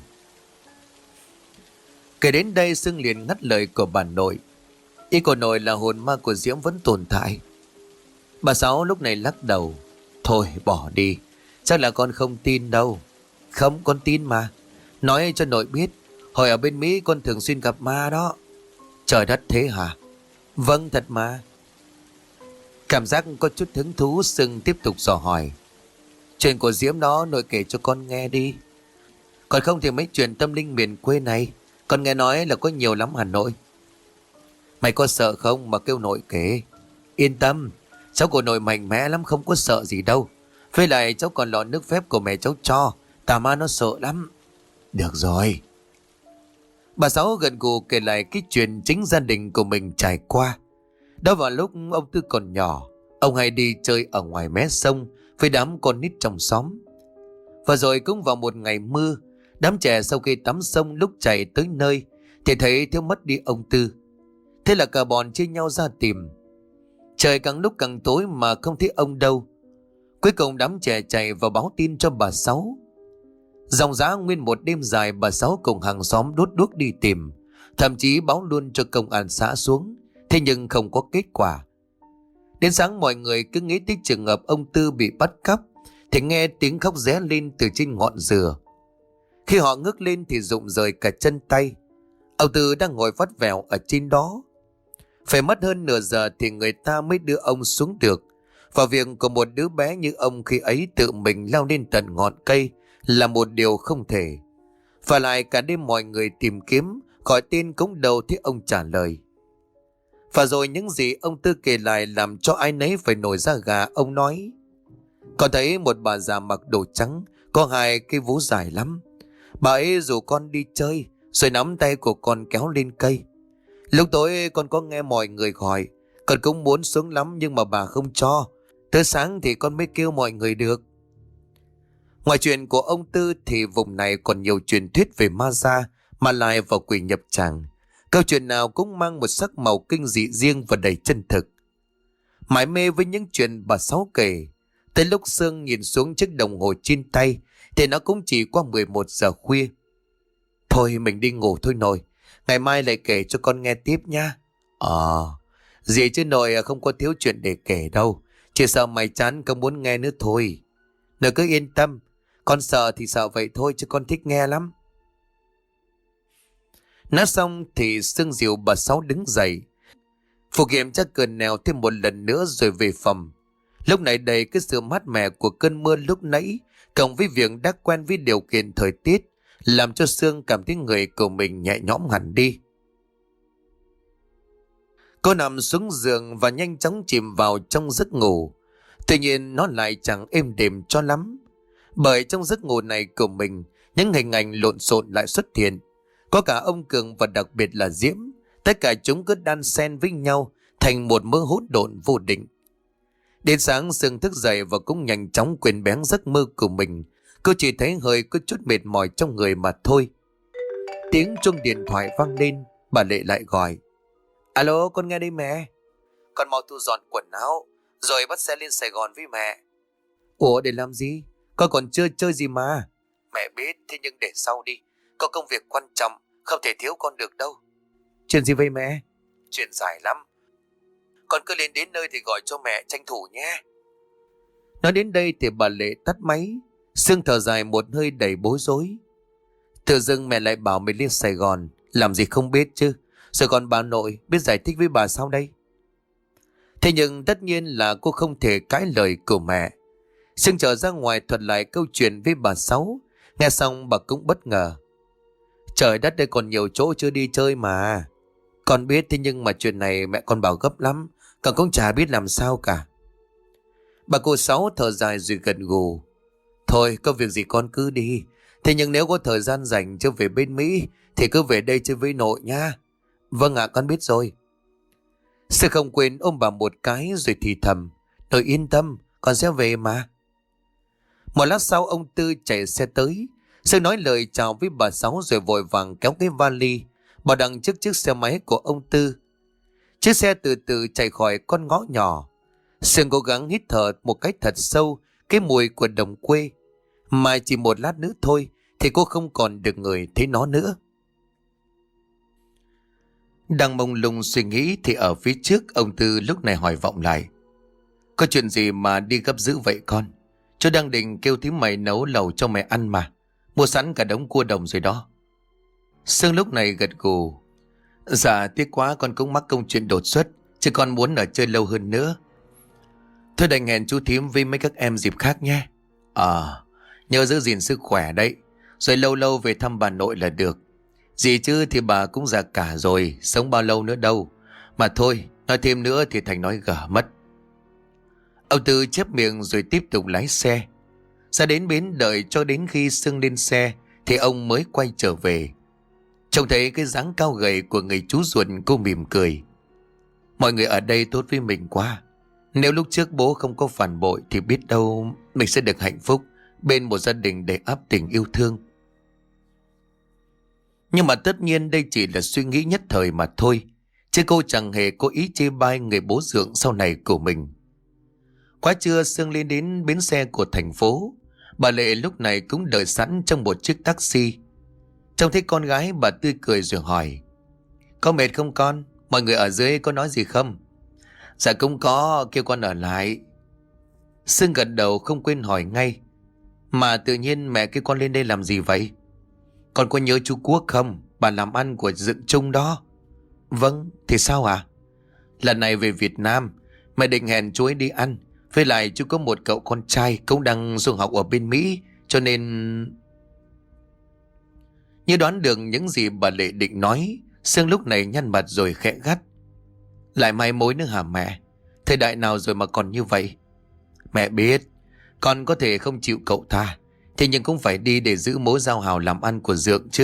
Speaker 1: Kể đến đây Sương liền ngắt lời của bà nội. Ý của nội là hồn ma của Diễm vẫn tồn tại. Bà Sáu lúc này lắc đầu. Thôi bỏ đi, chắc là con không tin đâu. Không, con tin mà. Nói cho nội biết, hồi ở bên Mỹ con thường xuyên gặp ma đó. Trời đất, thế hả? Vâng, thật mà. Cảm giác có chút hứng thú, Sương tiếp tục dò hỏi. Chuyện của Diễm đó nội kể cho con nghe đi. Còn không thì mấy chuyện tâm linh miền quê này con nghe nói là có nhiều lắm Hà Nội. Mày có sợ không mà kêu nội kể? Yên tâm, cháu của nội mạnh mẽ lắm, không có sợ gì đâu. Với lại cháu còn lọ nước phép của mẹ cháu cho, tà ma nó sợ lắm. Được rồi. Bà Sáu gần gù kể lại cái chuyện chính gia đình của mình trải qua. Đó vào lúc ông Tư còn nhỏ, ông hay đi chơi ở ngoài mé sông với đám con nít trong xóm. Và rồi cũng vào một ngày mưa, đám trẻ sau khi tắm sông lúc chạy tới nơi thì thấy thiếu mất đi ông Tư. Thế là cả bọn chia nhau ra tìm. Trời càng lúc càng tối mà không thấy ông đâu. Cuối cùng đám trẻ chạy vào báo tin cho bà Sáu. Dòng dã nguyên một đêm dài bà Sáu cùng hàng xóm đốt đuốc đi tìm, thậm chí báo luôn cho công an xã xuống. Thế nhưng không có kết quả. Đến sáng mọi người cứ nghĩ tới trường hợp ông Tư bị bắt cóc thì nghe tiếng khóc ré lên từ trên ngọn dừa. Khi họ ngước lên thì rụng rời cả chân tay. Ông Tư đang ngồi vắt vẻo ở trên đó. Phải mất hơn nửa giờ thì người ta mới đưa ông xuống được. Và việc của một đứa bé như ông khi ấy tự mình leo lên tận ngọn cây là một điều không thể. Và lại cả đêm mọi người tìm kiếm, gọi tên cũng đâu thấy ông trả lời. Và rồi những gì ông Tư kể lại làm cho ai nấy phải nổi da gà. Ông nói: Con thấy một bà già mặc đồ trắng, có hai cái vú dài lắm. Bà ấy rủ con đi chơi, rồi nắm tay của con kéo lên cây. Lúc tối con có nghe mọi người gọi, con cũng muốn xuống lắm nhưng mà bà không cho. Tới sáng thì con mới kêu mọi người được. Ngoài chuyện của ông Tư thì vùng này còn nhiều truyền thuyết về ma da, ma lai và quỷ nhập tràng. Câu chuyện nào cũng mang một sắc màu kinh dị riêng và đầy chân thực. Mải mê với những chuyện bà Sáu kể, tới lúc Sương nhìn xuống chiếc đồng hồ trên tay thì nó cũng chỉ qua mười một giờ khuya. Thôi mình đi ngủ thôi nội, ngày mai lại kể cho con nghe tiếp nha. Ờ, gì chứ nội không có thiếu chuyện để kể đâu, chỉ sợ mày chán không muốn nghe nữa thôi. Nội cứ yên tâm, con sợ thì sợ vậy thôi chứ con thích nghe lắm. Nói xong thì Sương dìu bà Sáu đứng dậy, phục nghiệm chắc cơn nào thêm một lần nữa rồi về phòng. Lúc này đầy cái sự mát mẻ của cơn mưa lúc nãy, cộng với việc đã quen với điều kiện thời tiết, làm cho Sương cảm thấy người của mình nhẹ nhõm hẳn đi. Cô nằm xuống giường và nhanh chóng chìm vào trong giấc ngủ. Tuy nhiên nó lại chẳng êm đềm cho lắm, bởi trong giấc ngủ này của mình, những hình ảnh lộn xộn lại xuất hiện. Có cả ông Cường và đặc biệt là Diễm. Tất cả chúng cứ đan xen với nhau thành một mớ hỗn độn vô định. Đến sáng Sương thức dậy và cũng nhanh chóng quên bén giấc mơ của mình. Cô chỉ thấy hơi có chút mệt mỏi trong người mà thôi. Tiếng chuông điện thoại vang lên, bà Lệ lại gọi. Alo, con nghe đây mẹ. Con mau thu dọn quần áo rồi bắt xe lên Sài Gòn với mẹ. Ủa để làm gì? Con còn chưa chơi gì mà. Mẹ biết, thế nhưng để sau đi. Có công việc quan trọng, không thể thiếu con được đâu. Chuyện gì vậy mẹ? Chuyện dài lắm. Con cứ lên đến nơi thì gọi cho mẹ tranh thủ nhé. Nói đến đây thì bà Lệ tắt máy. Sương thở dài một hơi đầy bối rối. Tự dưng mẹ lại bảo mình lên Sài Gòn, làm gì không biết chứ. Rồi còn bà nội biết giải thích với bà sao đây? Thế nhưng tất nhiên là cô không thể cãi lời của mẹ. Sương trở ra ngoài thuật lại câu chuyện với bà Sáu. Nghe xong bà cũng bất ngờ. Trời đất, đây còn nhiều chỗ chưa đi chơi mà. Con biết, thế nhưng mà chuyện này mẹ con bảo gấp lắm, con cũng chả biết làm sao cả. Bà cô Sáu thở dài rồi gật gù. Thôi có việc gì con cứ đi. Thế nhưng nếu có thời gian rảnh chưa về bên Mỹ thì cứ về đây chơi với nội nha. Vâng ạ, con biết rồi. Sư không quên ôm bà một cái rồi thì thầm. Nội yên tâm, con sẽ về mà. Một lát sau ông Tư chạy xe tới. Sư nói lời chào với bà Sáu rồi vội vàng kéo cái vali bỏ đằng trước chiếc xe máy của ông Tư. Chiếc xe từ từ chạy khỏi con ngõ nhỏ. Sương cố gắng hít thở một cách thật sâu cái mùi của đồng quê. Mà chỉ một lát nữa thôi thì cô không còn được người thấy nó nữa. Đang mông lung suy nghĩ thì ở phía trước ông Tư lúc này hỏi vọng lại. Có chuyện gì mà đi gấp dữ vậy con? Chú đang định kêu thím mày nấu lẩu cho mẹ ăn mà. Mua sẵn cả đống cua đồng rồi đó. Sương lúc này gật gù. Dạ tiếc quá, con cũng mắc công chuyện đột xuất, chứ con muốn ở chơi lâu hơn nữa. Thôi đành hẹn chú thím với mấy các em dịp khác nhé. Ờ, nhớ giữ gìn sức khỏe đấy. Rồi lâu lâu về thăm bà nội là được. Gì chứ thì bà cũng già cả rồi, sống bao lâu nữa đâu. Mà thôi, nói thêm nữa thì thành nói gở mất. Ông Tư chép miệng rồi tiếp tục lái xe. Ra đến bến đợi cho đến khi Sương lên xe thì ông mới quay trở về. Trông thấy cái dáng cao gầy của người chú ruột, cô mỉm cười. Mọi người ở đây tốt với mình quá. Nếu lúc trước bố không có phản bội thì biết đâu mình sẽ được hạnh phúc bên một gia đình đầy ắp tình yêu thương. Nhưng mà tất nhiên đây chỉ là suy nghĩ nhất thời mà thôi, chứ cô chẳng hề có ý chê bai người bố dượng sau này của mình. Quá trưa Sương lên đến bến xe của thành phố. Bà Lệ lúc này cũng đợi sẵn trong một chiếc taxi. Trông thấy con gái bà tươi cười rồi hỏi. Có mệt không con? Mọi người ở dưới có nói gì không? Dạ cũng có, kêu con ở lại. Sương gật đầu không quên hỏi ngay. Mà tự nhiên mẹ kêu con lên đây làm gì vậy? Con có nhớ chú Quốc không? Bà làm ăn của Dựng Trung đó. Vâng, thì sao à? Lần này về Việt Nam, mẹ định hẹn chú ấy đi ăn. Với lại chú có một cậu con trai cũng đang du học ở bên Mỹ, cho nên... Như đoán được những gì bà Lệ định nói, Sương lúc này nhăn mặt rồi khẽ gắt. Lại mai mối nữa hả mẹ? Thời đại nào rồi mà còn như vậy? Mẹ biết, con có thể không chịu cậu ta, thế nhưng cũng phải đi để giữ mối giao hảo làm ăn của Dượng chứ.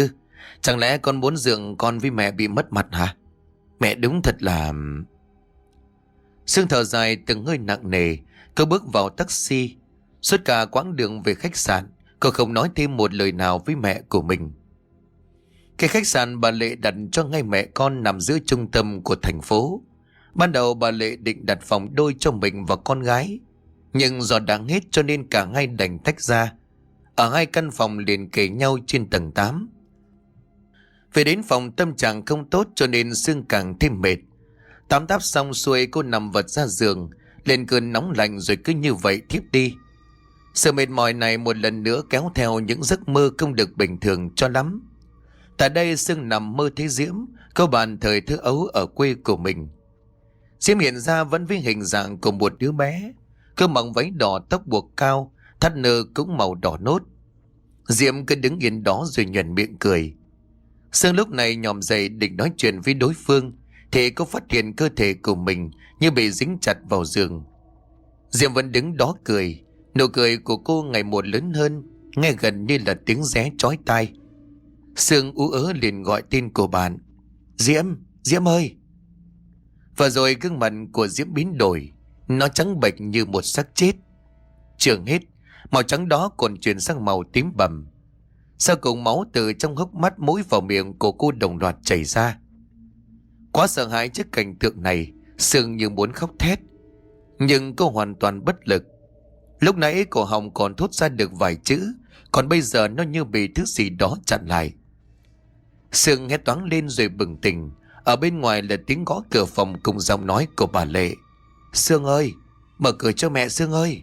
Speaker 1: Chẳng lẽ con muốn Dượng con với mẹ bị mất mặt hả? Mẹ đúng thật là... Sương thở dài từng hơi nặng nề. Cô bước vào taxi. Suốt cả quãng đường về khách sạn, cô không nói thêm một lời nào với mẹ của mình. Cái khách sạn bà Lệ đặt cho ngay mẹ con nằm giữa trung tâm của thành phố. Ban đầu bà Lệ định đặt phòng đôi cho mình và con gái, nhưng do đáng hết cho nên cả hai đành tách ra. Ở hai căn phòng liền kề nhau trên tầng tám. Về đến phòng tâm trạng không tốt cho nên Sương càng thêm mệt. Tắm táp xong xuôi cô nằm vật ra giường, lên cơn nóng lạnh rồi cứ như vậy thiếp đi. Sự mệt mỏi này một lần nữa kéo theo những giấc mơ không được bình thường cho lắm. Tại đây Sương nằm mơ thấy Diễm, cô bạn thời thơ ấu ở quê của mình. Diễm hiện ra vẫn với hình dạng của một đứa bé. Cô mặc váy đỏ, tóc buộc cao, thắt nơ cũng màu đỏ nốt. Diễm cứ đứng yên đó rồi nhoẻn miệng cười. Sương lúc này nhòm dậy định nói chuyện với đối phương, thì cô phát hiện cơ thể của mình như bị dính chặt vào giường. Diễm vẫn đứng đó cười. Nụ cười của cô ngày một lớn hơn, nghe gần như là tiếng réo chói tai. Sương ú ớ liền gọi tên của bạn. Diễm, Diễm ơi! Và rồi gương mặt của Diễm biến đổi. Nó trắng bệch như một xác chết. Trường hết, màu trắng đó còn chuyển sang màu tím bầm. Sau cùng máu từ trong hốc mắt, mũi vào miệng của cô đồng loạt chảy ra. Quá sợ hãi trước cảnh tượng này, Sương như muốn khóc thét. Nhưng cô hoàn toàn bất lực. Lúc nãy cổ họng còn thốt ra được vài chữ, còn bây giờ nó như bị thứ gì đó chặn lại. Sương hét toáng lên rồi bừng tỉnh. Ở bên ngoài là tiếng gõ cửa phòng cùng giọng nói của bà Lệ. Sương ơi, mở cửa cho mẹ Sương ơi.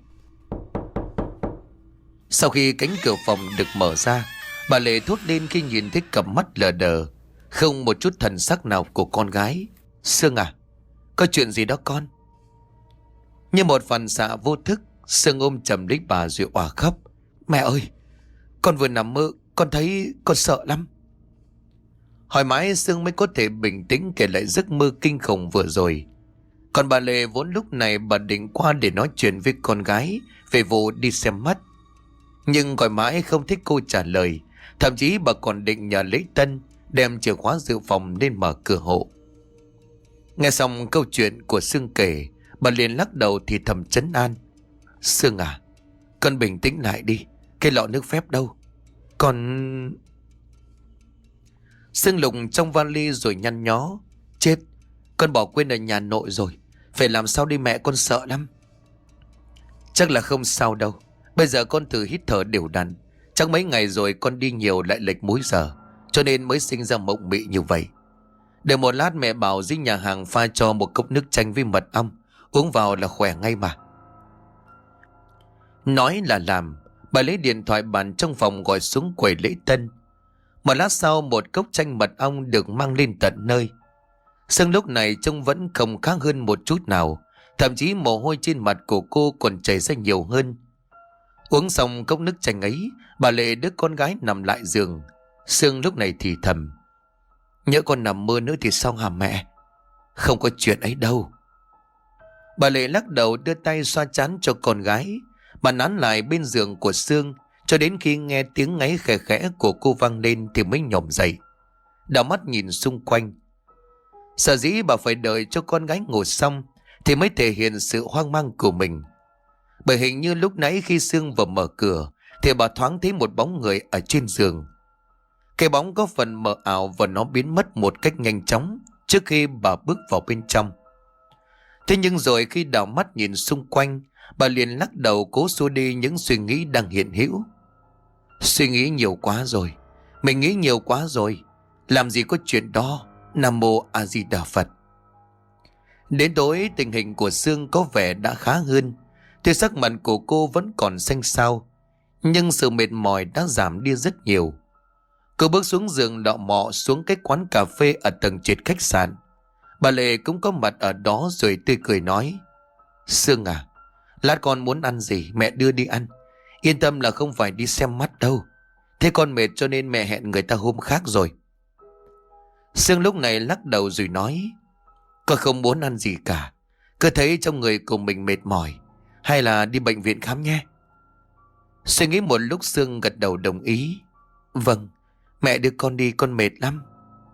Speaker 1: Sau khi cánh cửa phòng được mở ra, bà Lệ thốt lên khi nhìn thấy cặp mắt lờ đờ, không một chút thần sắc nào của con gái. Sương à, có chuyện gì đó con? Như một phản xạ vô thức, Sương ôm chầm lấy bà rồi òa khóc. Mẹ ơi, con vừa nằm mơ, con thấy con sợ lắm. Hỏi mãi Sương mới có thể bình tĩnh kể lại giấc mơ kinh khủng vừa rồi. Còn bà Lệ vốn lúc này bà định qua để nói chuyện với con gái về vụ đi xem mắt. Nhưng gọi mãi không thích cô trả lời. Thậm chí bà còn định nhờ lấy Tân đem chìa khóa dự phòng lên mở cửa hộ. Nghe xong câu chuyện của Sương kể, bà liền lắc đầu thì thầm trấn an. Sương à, con bình tĩnh lại đi. Cái lọ nước phép đâu? Con... Sương lục trong vali rồi nhăn nhó. Chết, con bỏ quên ở nhà nội rồi. Phải làm sao đi mẹ, con sợ lắm. Chắc là không sao đâu. Bây giờ con thử hít thở đều đặn. Chắc mấy ngày rồi con đi nhiều lại lệch múi giờ, cho nên mới sinh ra mộng mị như vậy. Để một lát mẹ bảo dưới nhà hàng pha cho một cốc nước chanh với mật ong, uống vào là khỏe ngay mà. Nói là làm, bà lấy điện thoại bàn trong phòng gọi xuống quầy lễ tân. Một lát sau một cốc chanh mật ong được mang lên tận nơi. Sương lúc này trông vẫn không khác hơn một chút nào. Thậm chí mồ hôi trên mặt của cô còn chảy ra nhiều hơn. Uống xong cốc nước chanh ấy, bà Lệ đứa con gái nằm lại giường. Sương lúc này thì thầm. Nhỡ con nằm mơ nữa thì sao hả mẹ? Không có chuyện ấy đâu. Bà Lệ lắc đầu đưa tay xoa trán cho con gái. Bà nán lại bên giường của Sương cho đến khi nghe tiếng ngáy khẽ khẽ của cô vang lên thì mới nhổm dậy, đảo mắt nhìn xung quanh. Sở dĩ bà phải đợi cho con gái ngủ xong thì mới thể hiện sự hoang mang của mình. Bởi hình như lúc nãy khi Sương vừa mở cửa thì bà thoáng thấy một bóng người ở trên giường. Cái bóng có phần mờ ảo và nó biến mất một cách nhanh chóng trước khi bà bước vào bên trong. Thế nhưng rồi khi đảo mắt nhìn xung quanh, bà liền lắc đầu cố xua đi những suy nghĩ đang hiện hữu. Suy nghĩ nhiều quá rồi, mình nghĩ nhiều quá rồi, làm gì có chuyện đó. Nam Mô A Di Đà Phật. Đến tối tình hình của Sương có vẻ đã khá hơn. Tuy sắc mặt của cô vẫn còn xanh xao, nhưng sự mệt mỏi đã giảm đi rất nhiều. Cô bước xuống giường lọ mọ xuống cái quán cà phê ở tầng trệt khách sạn. Bà Lệ cũng có mặt ở đó rồi tươi cười nói. Sương à, lát con muốn ăn gì mẹ đưa đi ăn. Yên tâm là không phải đi xem mắt đâu. Thế con mệt cho nên mẹ hẹn người ta hôm khác rồi. Sương lúc này lắc đầu rồi nói. Con không muốn ăn gì cả. Cứ thấy trong người của mình mệt mỏi. Hay là đi bệnh viện khám nhé. Suy nghĩ một lúc Sương gật đầu đồng ý. Vâng, Mẹ đưa con đi, con mệt lắm.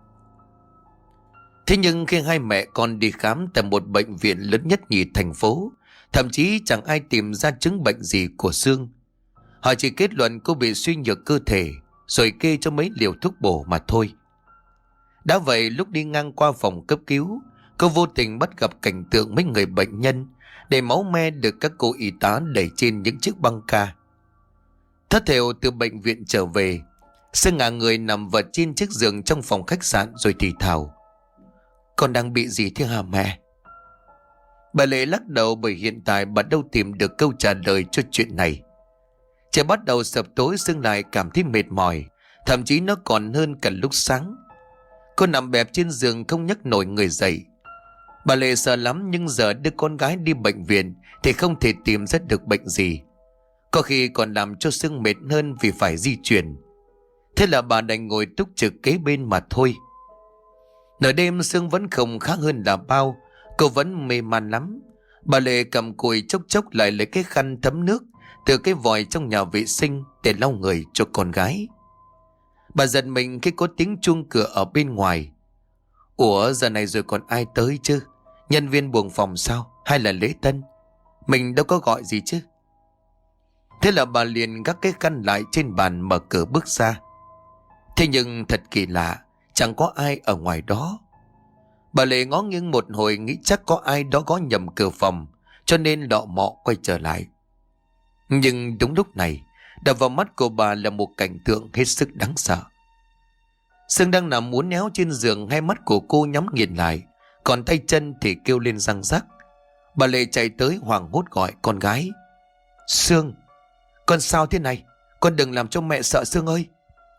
Speaker 1: Thế nhưng khi hai mẹ con đi khám tại một bệnh viện lớn nhất nhì thành phố, thậm chí chẳng ai tìm ra chứng bệnh gì của Sương. Họ chỉ kết luận cô bị suy nhược cơ thể, rồi kê cho mấy liều thuốc bổ mà thôi. Đã vậy, lúc đi ngang qua phòng cấp cứu, cô vô tình bắt gặp cảnh tượng mấy người bệnh nhân để máu me được các cô y tá đẩy trên những chiếc băng ca. Thất thểu từ bệnh viện trở về, Sương ngả người nằm vật trên chiếc giường trong phòng khách sạn rồi thì thào: Con đang bị gì thế hả mẹ? Bà Lệ lắc đầu, bởi hiện tại bà đâu tìm được câu trả lời cho chuyện này. Trời bắt đầu sập tối, Sương lại cảm thấy mệt mỏi, thậm chí nó còn hơn cả lúc sáng. Cô nằm bẹp trên giường không nhấc nổi người dậy. Bà Lệ sợ lắm, nhưng giờ đưa con gái đi bệnh viện thì không thể tìm ra được bệnh gì, có khi còn làm cho Sương mệt hơn vì phải di chuyển. Thế là bà đành ngồi túc trực kế bên mà thôi. Nửa đêm Sương vẫn không khác hơn là bao, cô vẫn mê man lắm. Bà Lệ cầm cùi chốc chốc lại lấy cái khăn thấm nước từ cái vòi trong nhà vệ sinh để lau người cho con gái. Bà giật mình khi có tiếng chuông cửa ở bên ngoài. Ủa, giờ này rồi còn ai tới chứ? Nhân viên buồng phòng sao? Hay là lễ tân? Mình đâu có gọi gì chứ? Thế là bà liền gác cái khăn lại trên bàn, mở cửa bước ra. Thế nhưng thật kỳ lạ, chẳng có ai ở ngoài đó. Bà Lệ ngó nghiêng một hồi, nghĩ chắc có ai đó gõ nhầm cửa phòng, cho nên lọ mọ quay trở lại. Nhưng đúng lúc này, đập vào mắt của bà là một cảnh tượng hết sức đáng sợ. Sương đang nằm uốn éo trên giường, hai mắt của cô nhắm nghiền lại, còn tay chân thì kêu lên răng rắc. Bà Lệ chạy tới hoảng hốt gọi con gái: Sương, con sao thế này? Con đừng làm cho mẹ sợ Sương ơi.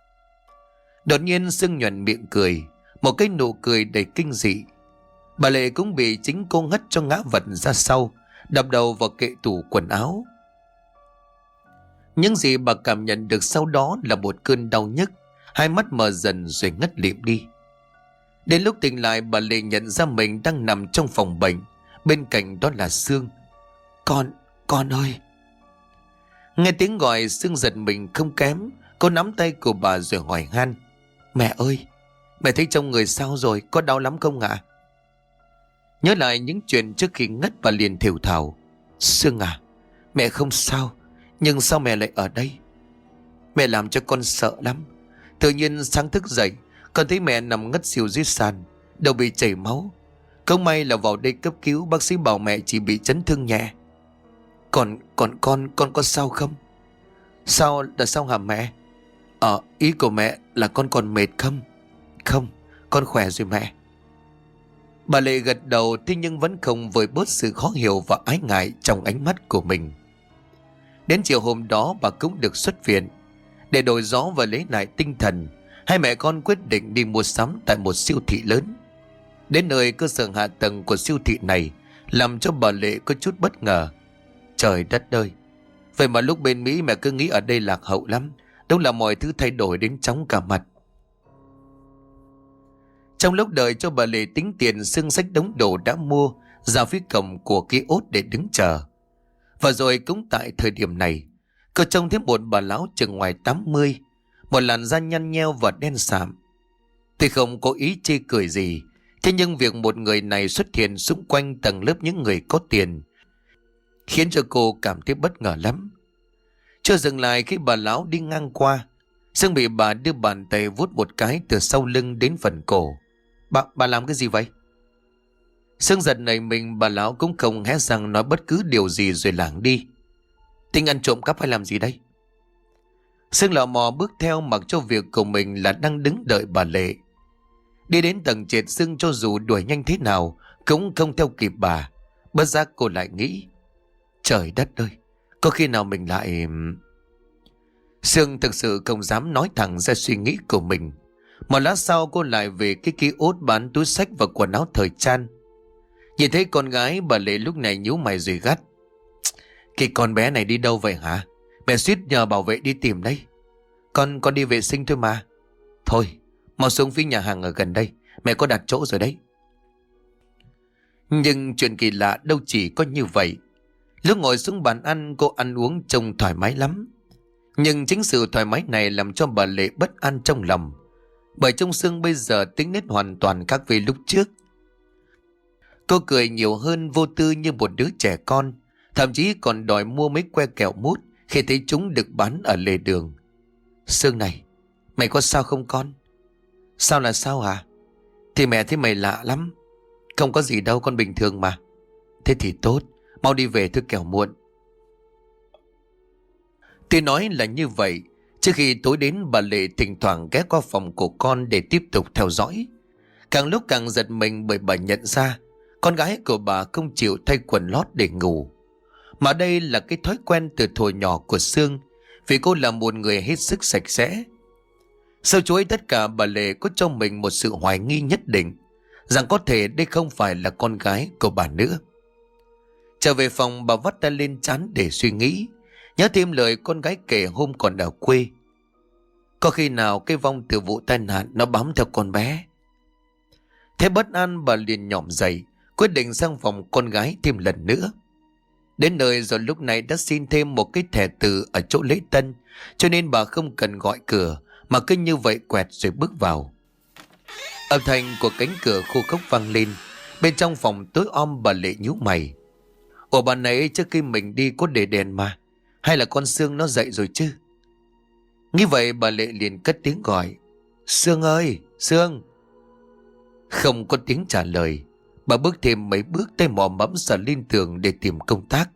Speaker 1: Đột nhiên Sương nhoẻn miệng cười, một cái nụ cười đầy kinh dị. Bà Lệ cũng bị chính cô ngất cho ngã vật ra sau, đập đầu vào kệ tủ quần áo. Những gì bà cảm nhận được sau đó là một cơn đau nhức, hai mắt mờ dần rồi ngất lịm đi. Đến lúc tỉnh lại, bà Lệ nhận ra mình đang nằm trong phòng bệnh, bên cạnh đó là Sương. Con, con ơi. Nghe tiếng gọi, Sương giật mình không kém. Cô nắm tay của bà rồi hỏi han: Mẹ ơi, mẹ thấy trong người sao rồi, có đau lắm không ạ? Nhớ lại những chuyện trước khi ngất, bà liền thều thào: Sương à, mẹ không sao, nhưng sao mẹ lại ở đây? Mẹ làm cho con sợ lắm. Tự nhiên sáng thức dậy, con thấy mẹ nằm ngất xỉu dưới sàn, đầu bị chảy máu. Không may là vào đây cấp cứu, bác sĩ bảo mẹ chỉ bị chấn thương nhẹ. Còn còn con, con có sao không? Sao là sao hả mẹ? Ờ, ý của mẹ là con còn mệt không? Không, con khỏe rồi mẹ. Bà Lệ gật đầu, thế nhưng vẫn không vơi bớt sự khó hiểu và ái ngại trong ánh mắt của mình. Đến chiều hôm đó, bà cũng được xuất viện. Để đổi gió và lấy lại tinh thần, hai mẹ con quyết định đi mua sắm tại một siêu thị lớn. Đến nơi, cơ sở hạ tầng của siêu thị này làm cho bà Lệ có chút bất ngờ. Trời đất ơi, vậy mà lúc bên Mỹ mẹ cứ nghĩ ở đây lạc hậu lắm. Đúng là mọi thứ thay đổi đến chóng cả mặt. Trong lúc đợi cho bà Lệ tính tiền, Sương xách đống đồ đã mua ra phía cổng của ký ốt để đứng chờ. Và rồi cũng tại thời điểm này, cô trông thấy một bà lão chừng ngoài tám mươi, một làn da nhăn nheo và đen sạm. Tuy không có ý chê cười gì, thế nhưng việc một người này xuất hiện xung quanh tầng lớp những người có tiền khiến cho cô cảm thấy bất ngờ lắm. Chưa dừng lại, khi bà lão đi ngang qua, Sương bị bà đưa bàn tay vuốt một cái từ sau lưng đến phần cổ. Bà, bà làm cái gì vậy? Sương giật nảy mình, bà lão cũng không hé răng nói bất cứ điều gì rồi lảng đi. Tính ăn trộm cắp hay làm gì đây? Sương lò mò bước theo, mặc cho việc của mình là đang đứng đợi bà Lệ. Đi đến tầng trệt, Sương cho dù đuổi nhanh thế nào cũng không theo kịp bà. Bất giác cô lại nghĩ: Trời đất ơi, có khi nào mình lại... Sương thực sự không dám nói thẳng ra suy nghĩ của mình. Một lát sau, cô lại về cái ký ốt bán túi xách và quần áo thời trang. Nhìn thấy con gái, bà Lệ lúc này nhíu mày rồi gắt: Cái con bé này đi đâu vậy hả? Mẹ suýt nhờ bảo vệ đi tìm đấy. Con con đi vệ sinh thôi mà. Thôi, mau xuống phía nhà hàng ở gần đây, mẹ có đặt chỗ rồi đấy. Nhưng chuyện kỳ lạ đâu chỉ có như vậy. Lúc ngồi xuống bàn ăn, cô ăn uống trông thoải mái lắm. Nhưng chính sự thoải mái này làm cho bà Lệ bất an trong lòng. Bởi trong Sương bây giờ tính nết hoàn toàn khác với lúc trước. Cô cười nhiều hơn, vô tư như một đứa trẻ con, thậm chí còn đòi mua mấy que kẹo mút khi thấy chúng được bán ở lề đường. Sương này, mày có sao không con? Sao là sao hả? Thì mẹ thấy mày lạ lắm. Không có gì đâu, con bình thường mà. Thế thì tốt, mau đi về thôi kẻo muộn. Tuy nói là như vậy, trước khi tối đến bà Lệ thỉnh thoảng ghé qua phòng của con để tiếp tục theo dõi. Càng lúc càng giật mình bởi bà nhận ra con gái của bà không chịu thay quần lót để ngủ. Mà đây là cái thói quen từ thuở nhỏ của Sương, vì cô là một người hết sức sạch sẽ. Sau chuỗi tất cả, bà Lệ có cho mình một sự hoài nghi nhất định rằng có thể đây không phải là con gái của bà nữa. Trở về phòng, bà vắt tay lên trán để suy nghĩ, nhớ thêm lời con gái kể hôm còn ở quê. Có khi nào cái vong từ vụ tai nạn nó bám theo con bé? Thế bất an, bà liền nhỏm dậy, quyết định sang phòng con gái thêm lần nữa. Đến nơi rồi, lúc này đã xin thêm một cái thẻ từ ở chỗ lễ tân, cho nên bà không cần gọi cửa mà cứ như vậy quẹt rồi bước vào. Âm thanh của cánh cửa khô khốc vang lên. Bên trong phòng tối om, bà Lệ nhíu mày. Ủa, bà này trước khi mình đi có để đèn mà, hay là con Sương nó dậy rồi chứ? Nghĩ vậy, bà Lệ liền cất tiếng gọi. Sương ơi, Sương! Không có tiếng trả lời. Bà bước thêm mấy bước, tay mò mẫm sờ lên tường để tìm công tắc.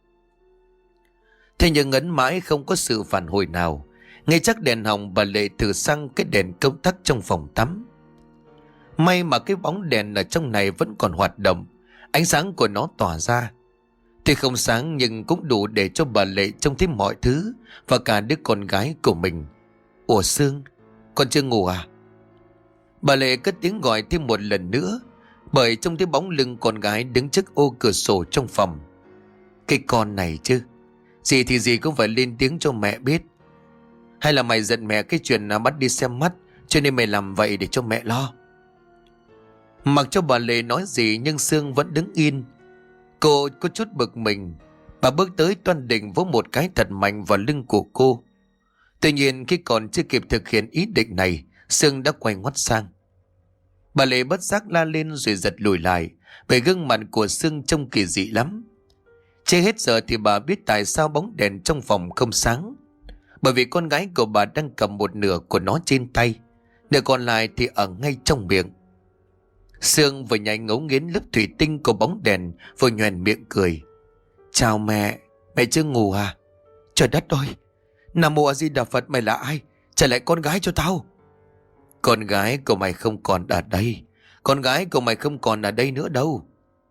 Speaker 1: Thế nhưng ấn mãi không có sự phản hồi nào. Ngay chắc đèn hỏng, bà Lệ thử xăng cái đèn công tắc trong phòng tắm. May mà cái bóng đèn ở trong này vẫn còn hoạt động, ánh sáng của nó tỏa ra. Tuy không sáng nhưng cũng đủ để cho bà Lệ trông thấy mọi thứ và cả đứa con gái của mình. Ủa Sương, con chưa ngủ à? Bà Lệ cất tiếng gọi thêm một lần nữa, bởi trông thấy bóng lưng con gái đứng trước ô cửa sổ trong phòng. Cái con này chứ, gì thì gì cũng phải lên tiếng cho mẹ biết. Hay là mày giận mẹ cái chuyện nào bắt đi xem mắt, cho nên mày làm vậy để cho mẹ lo? Mặc cho bà Lệ nói gì nhưng Sương vẫn đứng yên. Cô có chút bực mình. Bà bước tới toan định vỗ một cái thật mạnh vào lưng của cô. Tuy nhiên khi còn chưa kịp thực hiện ý định này, Sương đã quay ngoắt sang. Bà Lệ bất giác la lên rồi giật lùi lại, bởi gương mặt của Sương trông kỳ dị lắm. Chưa hết giờ thì bà biết tại sao bóng đèn trong phòng không sáng. Bởi vì con gái của bà đang cầm một nửa của nó trên tay, nửa còn lại thì ở ngay trong miệng. Sương vừa nhảy ngấu nghiến lớp thủy tinh của bóng đèn, vừa nhoẻn miệng cười. Chào mẹ, mẹ chưa ngủ à? Trời đất ơi, Nam Mô A Di Đà Phật, mày là ai? Trả lại con gái cho tao. Con gái của mày không còn ở đây. Con gái của mày không còn ở đây nữa đâu.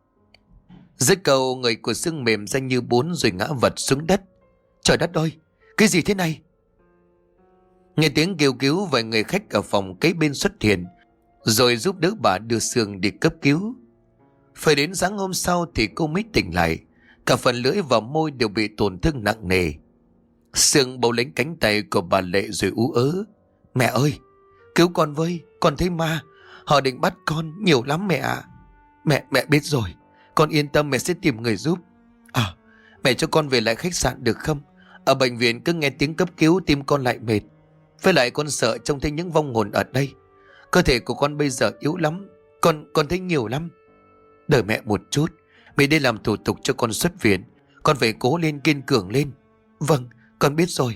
Speaker 1: Dứt câu, người của Sương mềm ra như bún rồi ngã vật xuống đất. Trời đất ơi, cái gì thế này? Nghe tiếng kêu cứu, vài người khách ở phòng kế bên xuất hiện, rồi giúp đỡ bà đưa Sương đi cấp cứu. Phải đến sáng hôm sau thì cô mới tỉnh lại. Cả phần lưỡi và môi đều bị tổn thương nặng nề. Sương bấu lấy cánh tay của bà Lệ rồi ú ớ. Mẹ ơi, cứu con với, con thấy ma. Họ định bắt con nhiều lắm mẹ ạ. Mẹ, mẹ biết rồi. Con yên tâm, mẹ sẽ tìm người giúp. À, mẹ cho con về lại khách sạn được không? Ở bệnh viện cứ nghe tiếng cấp cứu tim con lại mệt. Với lại con sợ trông thấy những vong hồn ở đây. Cơ thể của con bây giờ yếu lắm. Con con thấy nhiều lắm. Đợi mẹ một chút. Mẹ đi làm thủ tục cho con xuất viện. Con phải cố lên, kiên cường lên. Vâng, con biết rồi.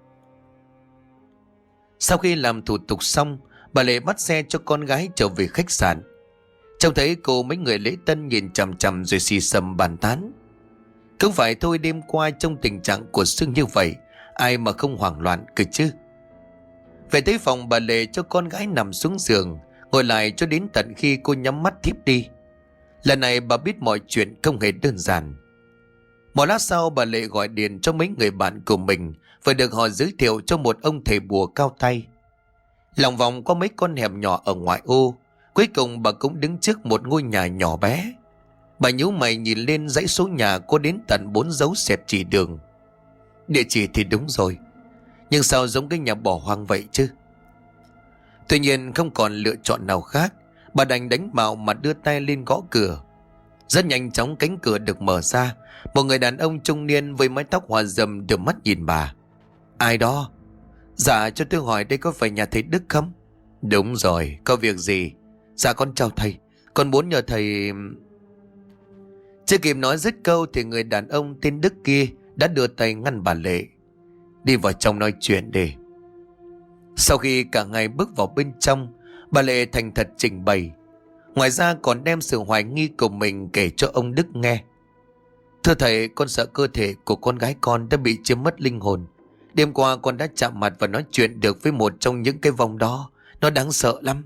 Speaker 1: Sau khi làm thủ tục xong, bà Lệ bắt xe cho con gái trở về khách sạn. Trông thấy cô, mấy người lễ tân nhìn chằm chằm rồi xì xầm bàn tán. Không phải thôi, đêm qua trong tình trạng của Sương như vậy, ai mà không hoảng loạn cơ chứ. Về tới phòng, bà Lệ cho con gái nằm xuống giường, ngồi lại cho đến tận khi cô nhắm mắt thiếp đi. Lần này bà biết mọi chuyện không hề đơn giản. Một lát sau, bà Lệ gọi điện cho mấy người bạn của mình và được họ giới thiệu cho một ông thầy bùa cao tay. Lòng vòng có mấy con hẻm nhỏ ở ngoại ô, cuối cùng bà cũng đứng trước một ngôi nhà nhỏ bé. Bà nhíu mày nhìn lên dãy số nhà có đến tận bốn dấu xẹt chỉ đường. Địa chỉ thì đúng rồi, nhưng sao giống cái nhà bỏ hoang vậy chứ? Tuy nhiên không còn lựa chọn nào khác, bà đành đánh bạo mà đưa tay lên gõ cửa. Rất nhanh chóng cánh cửa được mở ra. Một người đàn ông trung niên với mái tóc hoa râm đưa mắt nhìn bà. Ai đó? Dạ, cho tôi hỏi đây có phải nhà thầy Đức không? Đúng rồi, có việc gì? Dạ con chào thầy. Con muốn nhờ thầy... Chưa kịp nói dứt câu thì người đàn ông tên Đức kia đã đưa tay ngăn bà Lệ. Đi vào trong nói chuyện đi. Sau khi cả ngày bước vào bên trong, bà Lệ thành thật trình bày. Ngoài ra còn đem sự hoài nghi của mình kể cho ông Đức nghe. Thưa thầy, con sợ cơ thể của con gái con đã bị chiếm mất linh hồn. Đêm qua con đã chạm mặt và nói chuyện được với một trong những cái vong đó. Nó đáng sợ lắm.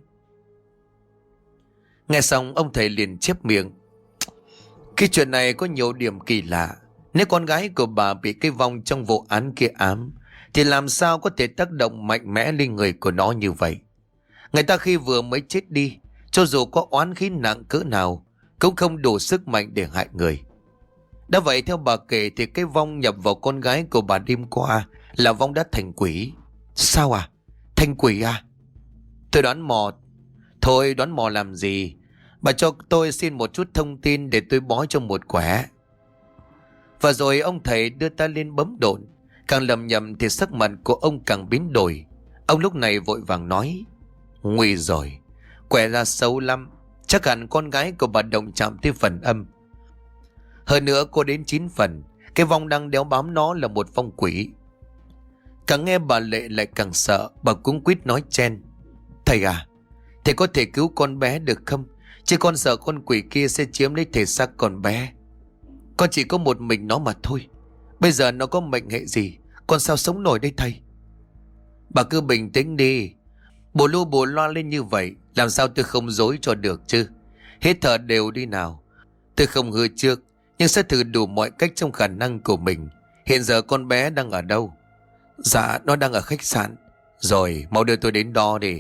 Speaker 1: Nghe xong ông thầy liền chép miệng. Cái chuyện này có nhiều điểm kỳ lạ. Nếu con gái của bà bị cái vong trong vụ án kia ám, thì làm sao có thể tác động mạnh mẽ lên người của nó như vậy? Người ta khi vừa mới chết đi, cho dù có oán khí nặng cỡ nào, cũng không đủ sức mạnh để hại người. Đã vậy theo bà kể thì cái vong nhập vào con gái của bà đêm qua là vong đã thành quỷ. Sao à? Thành quỷ à? Tôi đoán mò. Thôi đoán mò làm gì? Bà cho tôi xin một chút thông tin để tôi bói cho một quẻ. Và rồi ông thầy đưa ta lên bấm độn. Càng lầm nhầm thì sắc mặt của ông càng biến đổi. Ông lúc này vội vàng nói. Nguy rồi, quẻ ra xấu lắm. Chắc hẳn con gái của bà động chạm tới phần âm. Hơn nữa cô đến chín phần. Cái vong đang đeo bám nó là một vong quỷ. Càng nghe bà Lệ lại càng sợ. Bà cuống quýt nói chen. Thầy à, thầy có thể cứu con bé được không? Chứ con sợ con quỷ kia sẽ chiếm lấy thể xác con bé. Con chỉ có một mình nó mà thôi. Bây giờ nó có mệnh hệ gì, con sao sống nổi đây thầy? Bà cứ bình tĩnh đi. Bồ lu bồ loa lên như vậy, làm sao tôi không dối cho được chứ? Hít thở đều đi nào. Tôi không hứa trước, nhưng sẽ thử đủ mọi cách trong khả năng của mình. Hiện giờ con bé đang ở đâu? Dạ, nó đang ở khách sạn. Rồi, mau đưa tôi đến đó đi.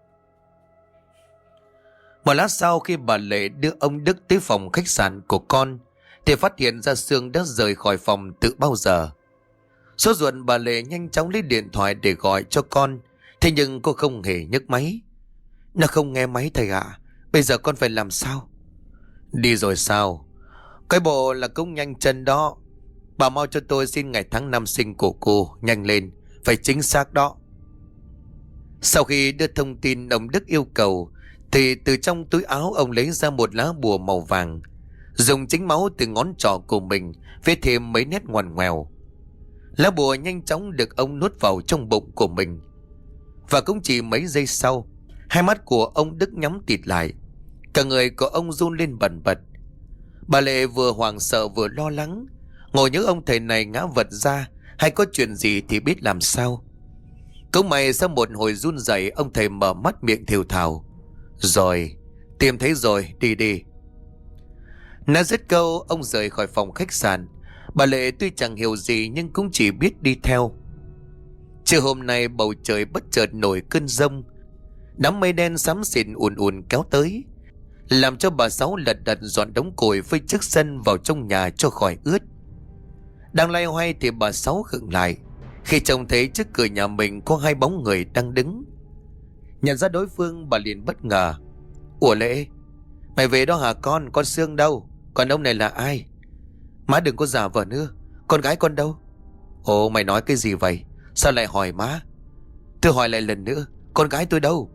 Speaker 1: Một lát sau khi bà Lệ đưa ông Đức tới phòng khách sạn của con, thì phát hiện ra Sương đã rời khỏi phòng từ bao giờ. Sốt ruột bà Lệ nhanh chóng lấy điện thoại để gọi cho con. Thế nhưng cô không hề nhấc máy. Nó không nghe máy thầy ạ. À. Bây giờ con phải làm sao? Đi rồi sao? Cái bộ là cũng nhanh chân đó. Bà mau cho tôi xin ngày tháng năm sinh của cô. Nhanh lên, phải chính xác đó. Sau khi đưa thông tin ông Đức yêu cầu, thì từ trong túi áo ông lấy ra một lá bùa màu vàng, dùng chính máu từ ngón trỏ của mình viết thêm mấy nét ngoằn ngoèo. Lá bùa nhanh chóng được ông nuốt vào trong bụng của mình. Và cũng chỉ mấy giây sau, hai mắt của ông Đức nhắm tịt lại. Cả người của ông run lên bần bật. Bà Lệ vừa hoảng sợ vừa lo lắng. Ngồi nhớ ông thầy này ngã vật ra, hay có chuyện gì thì biết làm sao. Cũng may sau một hồi run rẩy, ông thầy mở mắt miệng thều thào. Rồi, tìm thấy rồi, đi đi. Nói dứt câu, ông rời khỏi phòng khách sạn. Bà Lệ tuy chẳng hiểu gì nhưng cũng chỉ biết đi theo. Trưa hôm nay bầu trời bất chợt nổi cơn giông. Đám mây đen xám xịt ùn ùn kéo tới, làm cho bà Sáu lật đật dọn đống củi với trước sân vào trong nhà cho khỏi ướt. Đang loay hoay thì bà Sáu khựng lại khi trông thấy trước cửa nhà mình có hai bóng người đang đứng. Nhận ra đối phương, bà liền bất ngờ. Ủa Lệ, mày về đó hả con? Con Sương đâu? Còn ông này là ai? Má đừng có giả vờ nữa. Con gái con đâu? Ồ, mày nói cái gì vậy? Sao lại hỏi má? Tôi hỏi lại lần nữa, con gái tôi đâu?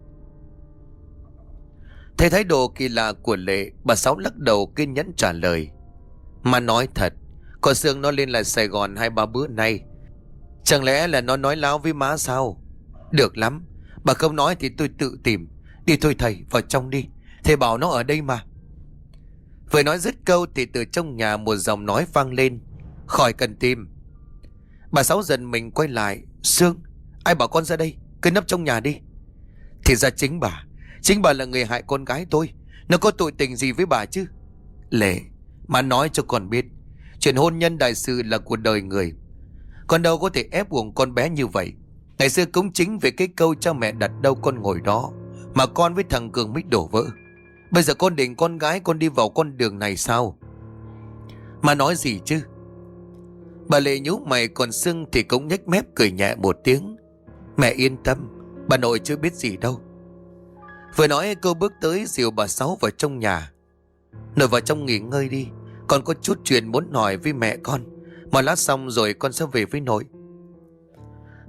Speaker 1: Thấy thái độ kỳ lạ của Lệ, bà Sáu lắc đầu kiên nhẫn trả lời. Má nói thật, con Sương nó lên lại Sài Gòn hai ba bữa nay. Chẳng lẽ là nó nói láo với má sao? Được lắm, bà không nói thì tôi tự tìm. Đi thôi thầy, vào trong đi. Thầy bảo nó ở đây mà. Vừa nói dứt câu thì từ trong nhà một giọng nói vang lên. Khỏi cần tìm. Bà Sáu giận mình quay lại. Sương, ai bảo con ra đây? Cứ nấp trong nhà đi. Thì ra chính bà. Chính bà là người hại con gái tôi. Nó có tội tình gì với bà chứ? Lệ, má nói cho con biết, chuyện hôn nhân đại sự là của đời người. Con đâu có thể ép buộc con bé như vậy. Ngày xưa cũng chính về cái câu cha mẹ đặt đâu con ngồi đó mà con với thằng Cường mới đổ vỡ. Bây giờ con định con gái con đi vào con đường này sao? Mà nói gì chứ? Bà Lệ nhíu mày, còn Sương thì cũng nhếch mép cười nhẹ một tiếng. Mẹ yên tâm, bà nội chưa biết gì đâu. Vừa nói cô bước tới dìu bà Sáu vào trong nhà. Nội vào trong nghỉ ngơi đi, con có chút chuyện muốn hỏi với mẹ con. Mà lát xong rồi con sẽ về với nội.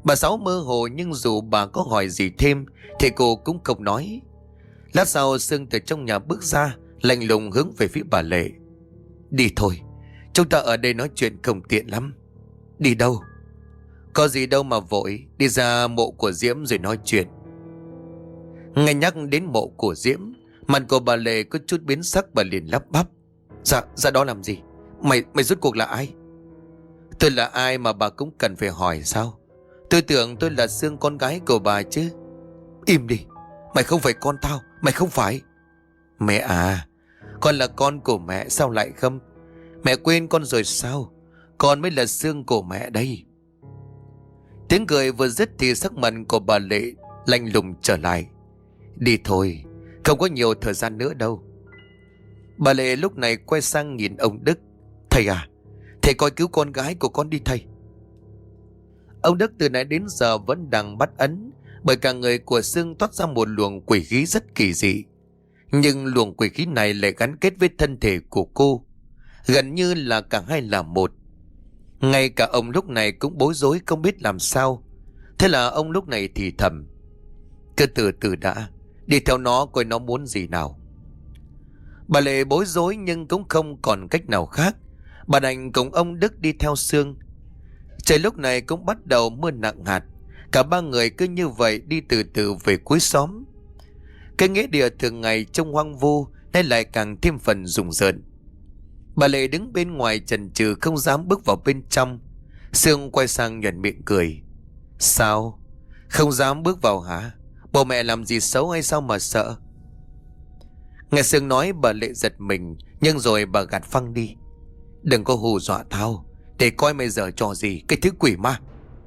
Speaker 1: Bà Sáu mơ hồ nhưng dù bà có hỏi gì thêm thì cô cũng không nói. Lát sau Sương từ trong nhà bước ra, lạnh lùng hướng về phía bà Lệ. Đi thôi, chúng ta ở đây nói chuyện không tiện lắm. Đi đâu? Có gì đâu mà vội, đi ra mộ của Diễm rồi nói chuyện. Nghe nhắc đến mộ của Diễm, mặt của bà Lệ có chút biến sắc, bà liền lắp bắp. Dạ, dạ đó làm gì? Mày, mày rốt cuộc là ai? Tôi là ai mà bà cũng cần phải hỏi sao? Tôi tưởng tôi là Sương con gái của bà chứ. Im đi, mày không phải con tao, mày không phải. Mẹ à, con là con của mẹ sao lại không? Mẹ quên con rồi sao? Con mới là Sương của mẹ đây. Tiếng cười vừa dứt thì sắc mặt của bà Lệ lạnh lùng trở lại. Đi thôi, không có nhiều thời gian nữa đâu. Bà Lệ lúc này quay sang nhìn ông Đức. Thầy à, thầy coi cứu con gái của con đi thầy. Ông Đức từ nãy đến giờ vẫn đang bắt ấn, bởi cả người của Sương toát ra một luồng quỷ khí rất kỳ dị. Nhưng luồng quỷ khí này lại gắn kết với thân thể của cô, gần như là cả hai là một. Ngay cả ông lúc này cũng bối rối không biết làm sao. Thế là ông lúc này thì thầm. Cứ từ từ đã, đi theo nó coi nó muốn gì nào. Bà Lệ bối rối nhưng cũng không còn cách nào khác. Bà đành cùng ông Đức đi theo Sương. Trời lúc này cũng bắt đầu mưa nặng hạt. Cả ba người cứ như vậy đi từ từ về cuối xóm. Cái nghĩa địa thường ngày trông hoang vu nay lại càng thêm phần rùng rợn. Bà Lệ đứng bên ngoài chần chừ không dám bước vào bên trong. Sương quay sang nhuận miệng cười. Sao? Không dám bước vào hả? Bố mẹ làm gì xấu hay sao mà sợ? Nghe Sương nói bà Lệ giật mình, nhưng rồi bà gạt phăng đi. Đừng có hù dọa tao, để coi mày giở trò gì, cái thứ quỷ ma.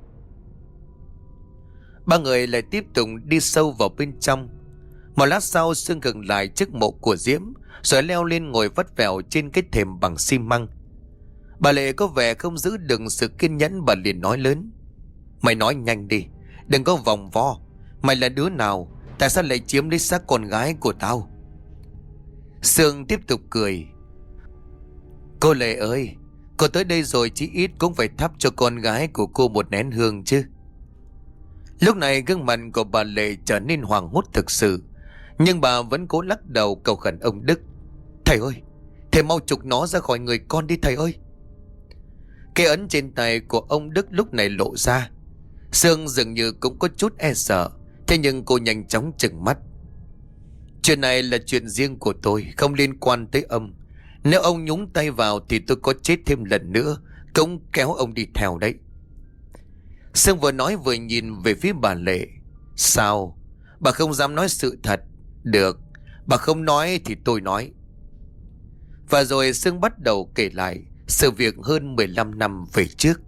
Speaker 1: Ba người lại tiếp tục đi sâu vào bên trong. Một lát sau Sương ngừng lại trước mộ của Diễm, rồi leo lên ngồi vắt vẻo trên cái thềm bằng xi măng. Bà Lệ có vẻ không giữ được sự kiên nhẫn, bà liền nói lớn. Mày nói nhanh đi, đừng có vòng vo. Mày là đứa nào? Tại sao lại chiếm lấy xác con gái của tao? Sương tiếp tục cười. Cô Lệ ơi, cô tới đây rồi chí ít cũng phải thắp cho con gái của cô một nén hương chứ. Lúc này gương mặt của bà Lệ trở nên hoảng hốt thực sự, nhưng bà vẫn cố lắc đầu cầu khẩn ông Đức. Thầy ơi, thầy mau trục nó ra khỏi người con đi thầy ơi. Cái ấn trên tay của ông Đức lúc này lộ ra. Sương dường như cũng có chút e sợ, thế nhưng cô nhanh chóng trừng mắt. Chuyện này là chuyện riêng của tôi, không liên quan tới ông. Nếu ông nhúng tay vào thì tôi có chết thêm lần nữa cũng kéo ông đi theo đấy. Sương vừa nói vừa nhìn về phía bà Lệ. Sao? Bà không dám nói sự thật? Được, bà không nói thì tôi nói. Và rồi Sương bắt đầu kể lại sự việc hơn mười lăm năm về trước.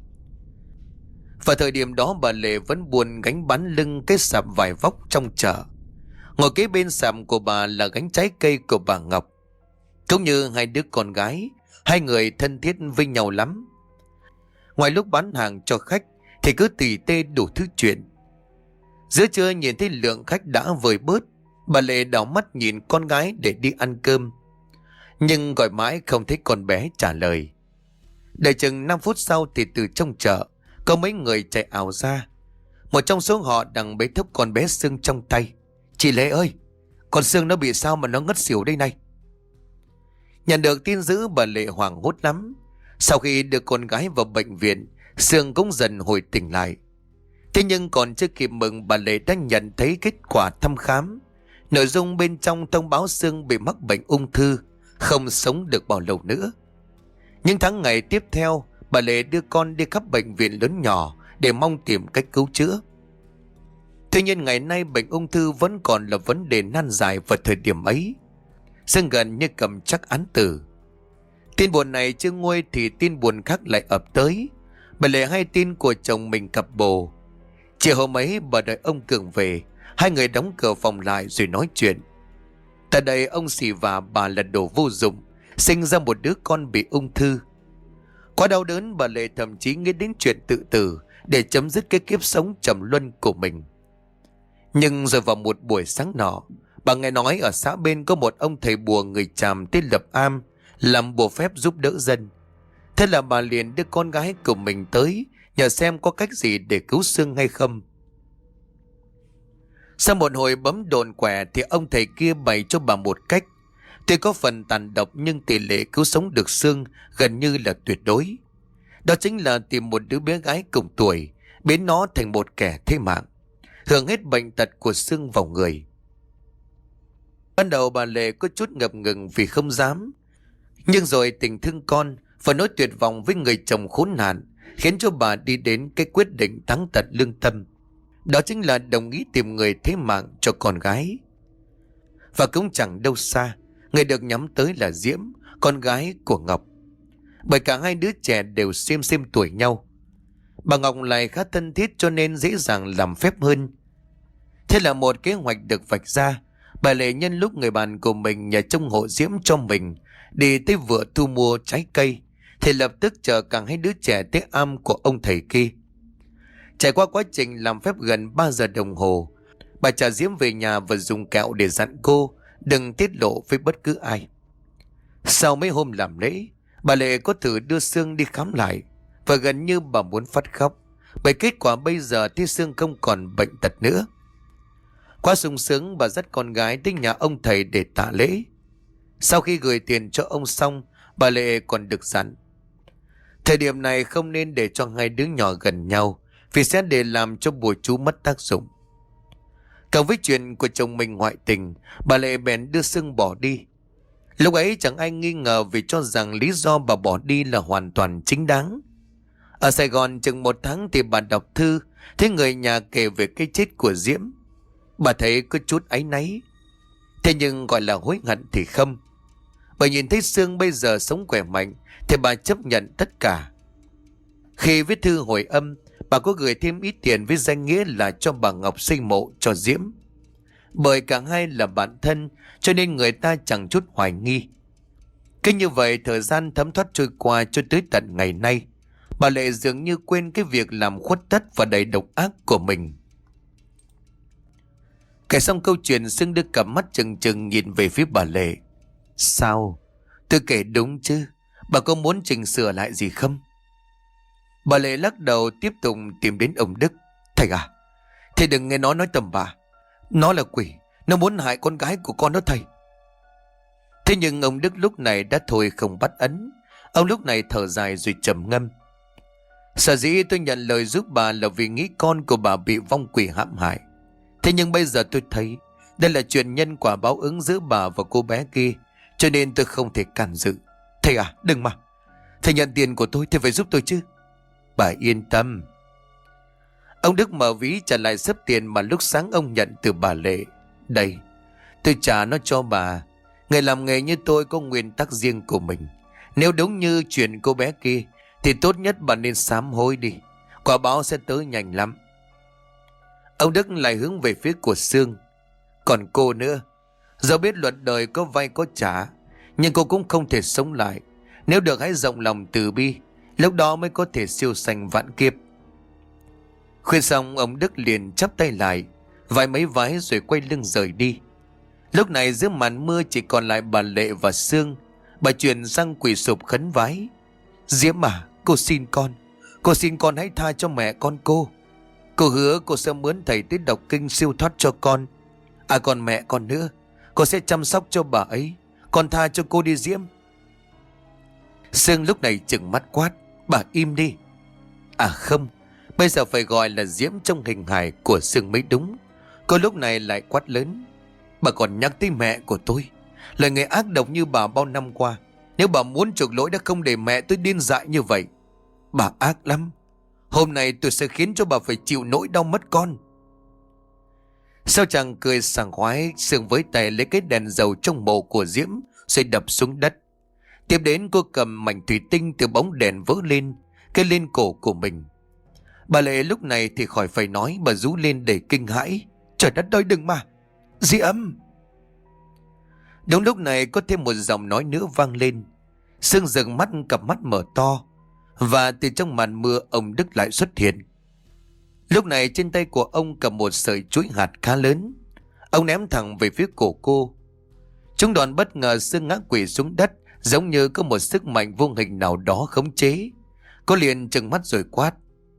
Speaker 1: Vào thời điểm đó bà Lệ vẫn buồn gánh bán lưng cái sạp vải vóc trong chợ. Ngồi kế bên sạp của bà là gánh trái cây của bà Ngọc. Cũng như hai đứa con gái, hai người thân thiết với nhau lắm. Ngoài lúc bán hàng cho khách thì cứ tỉ tê đủ thứ chuyện. Giữa trưa nhìn thấy lượng khách đã vơi bớt, bà Lệ đảo mắt nhìn con gái để đi ăn cơm, nhưng gọi mãi không thấy con bé trả lời. Đợi chừng năm phút sau thì từ trong chợ có mấy người chạy ảo ra. Một trong số họ đang bế thốc con bé Sương trong tay. Chị Lệ ơi, con Sương nó bị sao mà nó ngất xỉu đây này? Nhận được tin dữ bà Lệ hoảng hốt lắm. Sau khi đưa con gái vào bệnh viện, Sương cũng dần hồi tỉnh lại. Thế nhưng còn chưa kịp mừng, bà Lệ đã nhận thấy kết quả thăm khám. Nội dung bên trong thông báo Sương bị mắc bệnh ung thư, không sống được bao lâu nữa. Những tháng ngày tiếp theo, bà Lệ đưa con đi khắp bệnh viện lớn nhỏ để mong tìm cách cứu chữa. Tuy nhiên ngày nay bệnh ung thư vẫn còn là vấn đề nan giải vào thời điểm ấy. Sương gần như cầm chắc án tử. Tin buồn này chưa nguôi thì tin buồn khác lại ập tới. Bà Lệ hay tin của chồng mình cặp bồ. Chiều hôm ấy bà đợi ông Cường về. Hai người đóng cửa phòng lại rồi nói chuyện. Tại đây ông xì và bà là đồ vô dụng, sinh ra một đứa con bị ung thư. Quá đau đớn, bà Lệ thậm chí nghĩ đến chuyện tự tử để chấm dứt cái kiếp sống trầm luân của mình. Nhưng rồi vào một buổi sáng nọ, bà nghe nói ở xã bên có một ông thầy bùa người Chàm tên Lập Am làm bùa phép giúp đỡ dân. Thế là bà liền đưa con gái của mình tới nhờ xem có cách gì để cứu Sương hay không. Sau một hồi bấm đồn quẻ thì ông thầy kia bày cho bà một cách. Tuy có phần tàn độc nhưng tỷ lệ cứu sống được Sương gần như là tuyệt đối. Đó chính là tìm một đứa bé gái cùng tuổi, biến nó thành một kẻ thế mạng, hưởng hết bệnh tật của Sương vào người. Ban đầu bà Lệ có chút ngập ngừng vì không dám. Nhưng rồi tình thương con và nỗi tuyệt vọng với người chồng khốn nạn khiến cho bà đi đến cái quyết định thắng tật lương tâm. Đó chính là đồng ý tìm người thế mạng cho con gái. Và cũng chẳng đâu xa, người được nhắm tới là Diễm, con gái của Ngọc. Bởi cả hai đứa trẻ đều xem xem tuổi nhau. Bà Ngọc lại khá thân thiết cho nên dễ dàng làm phép hơn. Thế là một kế hoạch được vạch ra. Bà Lệ nhân lúc người bạn của mình nhờ trông hộ Diễm cho mình đi tới vựa thu mua trái cây thì lập tức chờ cả hai đứa trẻ tới am của ông thầy kia. Trải qua quá trình làm phép gần ba giờ đồng hồ, bà trả Diễm về nhà và dùng kẹo để dặn cô đừng tiết lộ với bất cứ ai. Sau mấy hôm làm lễ, bà Lệ có thử đưa Sương đi khám lại và gần như bà muốn phát khóc bởi kết quả bây giờ thì Sương không còn bệnh tật nữa. Quá sung sướng, bà dắt con gái đến nhà ông thầy để tạ lễ. Sau khi gửi tiền cho ông xong, bà Lệ còn được dặn thời điểm này không nên để cho hai đứa nhỏ gần nhau vì sẽ để làm cho bùa chú mất tác dụng. Cộng với chuyện của chồng mình ngoại tình, bà Lệ bèn đưa Sương bỏ đi. Lúc ấy chẳng ai nghi ngờ vì cho rằng lý do bà bỏ đi là hoàn toàn chính đáng. Ở Sài Gòn chừng một tháng thì bà đọc thư thấy người nhà kể về cái chết của Diễm. Bà thấy có chút áy náy. Thế nhưng gọi là hối hận thì không. Bởi nhìn thấy Sương bây giờ sống khỏe mạnh thì bà chấp nhận tất cả. Khi viết thư hồi âm, bà có gửi thêm ít tiền với danh nghĩa là cho bà Ngọc xây mộ cho Diễm. Bởi cả hai là bạn thân cho nên người ta chẳng chút hoài nghi. Cứ như vậy thời gian thấm thoát trôi qua cho tới tận ngày nay. Bà Lệ dường như quên cái việc làm khuất tất và đầy độc ác của mình. Kể xong câu chuyện, Sương đưa cặp mắt trừng trừng nhìn về phía bà Lệ. Sao? Tôi kể đúng chứ? Bà có muốn chỉnh sửa lại gì không? Bà Lệ lắc đầu tiếp tục tìm đến ông Đức. Thầy à, thầy đừng nghe nó nói tầm bạ. Nó là quỷ, nó muốn hại con gái của con đó thầy. Thế nhưng ông Đức lúc này đã thôi không bắt ấn. Ông lúc này thở dài rồi trầm ngâm. Sở dĩ tôi nhận lời giúp bà là vì nghĩ con của bà bị vong quỷ hãm hại. Thế nhưng bây giờ tôi thấy đây là chuyện nhân quả báo ứng giữa bà và cô bé kia, cho nên tôi không thể can dự. Thầy à, đừng mà. Thầy nhận tiền của tôi, thầy phải giúp tôi chứ. Bà yên tâm. Ông Đức mở ví trả lại sấp tiền mà lúc sáng ông nhận từ bà Lệ. Đây, tôi trả nó cho bà. Người làm nghề như tôi có nguyên tắc riêng của mình. Nếu đúng như chuyện cô bé kia thì tốt nhất bà nên sám hối đi. Quả báo sẽ tới nhanh lắm. Ông Đức lại hướng về phía của Sương. Còn cô nữa, dẫu biết luật đời có vay có trả, nhưng cô cũng không thể sống lại. Nếu được hãy rộng lòng từ bi, lúc đó mới có thể siêu sanh vạn kiếp. Khuyên xong, ông Đức liền chắp tay lại, vái mấy vái rồi quay lưng rời đi. Lúc này giữa màn mưa chỉ còn lại bà Lệ và Sương. Bà chuyển sang quỳ sụp khấn vái. Diễm à, cô xin con, cô xin con hãy tha cho mẹ con cô. Cô hứa cô sẽ mướn thầy tới đọc kinh siêu thoát cho con. À còn mẹ con nữa, cô sẽ chăm sóc cho bà ấy. Con tha cho cô đi Diễm. Sương lúc này trừng mắt quát. Bà im đi. À không, bây giờ phải gọi là Diễm trong hình hài của Sương mới đúng. Cô lúc này lại quát lớn. Bà còn nhắc tới mẹ của tôi, là người ác độc như bà bao năm qua. Nếu bà muốn chuộc lỗi đã không để mẹ tôi điên dại như vậy. Bà ác lắm. Hôm nay tôi sẽ khiến cho bà phải chịu nỗi đau mất con. Sao chàng cười sảng khoái, Sương với tay lấy cái đèn dầu trong mộ của Diễm rồi đập xuống đất. Tiếp đến cô cầm mảnh thủy tinh từ bóng đèn vỡ lên, cái lên cổ của mình. Bà Lệ lúc này thì khỏi phải nói, bà rú lên để kinh hãi. Trời đất ơi, đừng mà! Diễm! Đúng lúc này có thêm một giọng nói nữa vang lên. Sương dừng mắt, cặp mắt mở to. Và từ trong màn mưa ông Đức lại xuất hiện. Lúc này trên tay của ông cầm một sợi chuỗi hạt khá lớn. Ông ném thẳng về phía cổ cô. Chúng đoàn bất ngờ Sương ngã quỵ xuống đất, giống như có một sức mạnh vô hình nào đó khống chế. Cô liền trừng mắt rồi quát.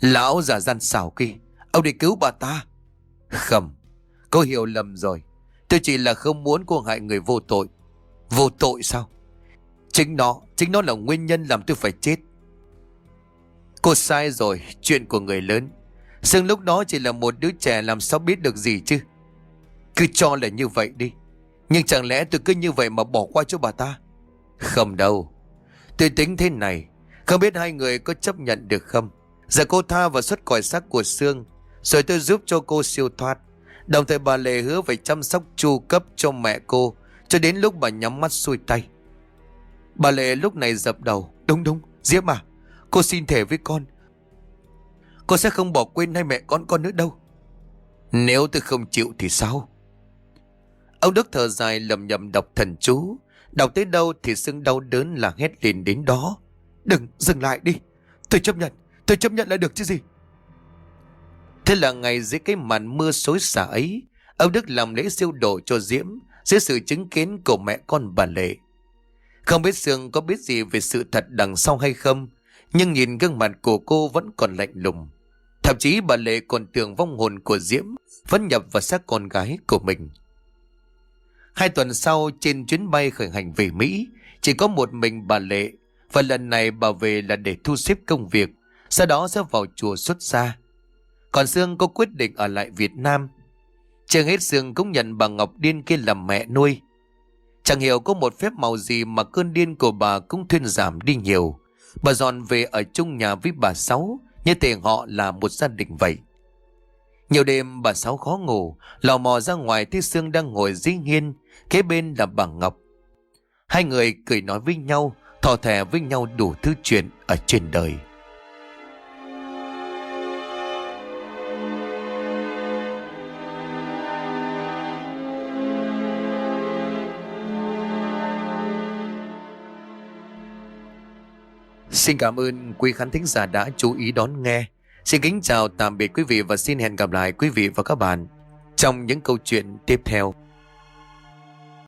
Speaker 1: Lão già gian xảo kia, ông đi cứu bà ta. Không, cô hiểu lầm rồi. Tôi chỉ là không muốn cô hại người vô tội. Vô tội sao? Chính nó, chính nó là nguyên nhân làm tôi phải chết. Cô sai rồi, chuyện của người lớn. Sương lúc đó chỉ là một đứa trẻ, làm sao biết được gì chứ. Cứ cho là như vậy đi. Nhưng chẳng lẽ tôi cứ như vậy mà bỏ qua cho bà ta? Không đâu. Tôi tính thế này, không biết hai người có chấp nhận được không? Giờ cô tha và xuất khỏi xác của Sương, rồi tôi giúp cho cô siêu thoát. Đồng thời bà Lệ hứa phải chăm sóc chu cấp cho mẹ cô cho đến lúc bà nhắm mắt xuôi tay. Bà Lệ lúc này dập đầu. Đúng đúng, Diễm à, cô xin thề với con, cô sẽ không bỏ quên hai mẹ con con nữa đâu. Nếu tôi không chịu thì sao? Ông Đức thở dài lầm nhầm đọc thần chú. Đọc tới đâu thì Sương đau đớn là hét lên đến đó. Đừng, dừng lại đi. Tôi chấp nhận, tôi chấp nhận là được chứ gì. Thế là ngày dưới cái màn mưa xối xả ấy, ông Đức làm lễ siêu độ cho Diễm dưới sự chứng kiến của mẹ con bà Lệ. Không biết Sương có biết gì về sự thật đằng sau hay không, nhưng nhìn gương mặt của cô vẫn còn lạnh lùng. Thậm chí bà Lệ còn tưởng vong hồn của Diễm vẫn nhập vào xác con gái của mình. Hai tuần sau, trên chuyến bay khởi hành về Mỹ, chỉ có một mình bà Lệ, và lần này bà về là để thu xếp công việc, sau đó sẽ vào chùa xuất gia. Còn Sương có quyết định ở lại Việt Nam. Chưa hết, Sương cũng nhận bà Ngọc điên kia làm mẹ nuôi. Chẳng hiểu có một phép màu gì mà cơn điên của bà cũng thuyên giảm đi nhiều. Bà dọn về ở chung nhà với bà Sáu, như thể họ là một gia đình vậy. Nhiều đêm bà Sáu khó ngủ, lò mò ra ngoài thấy Sương đang ngồi dưới hiên, kế bên là bà Ngọc. Hai người cười nói với nhau, thò thè với nhau đủ thứ chuyện ở trên đời. Xin cảm ơn quý khán thính giả đã chú ý đón nghe. Xin kính chào tạm biệt quý vị và xin hẹn gặp lại quý vị và các bạn trong những câu chuyện tiếp theo.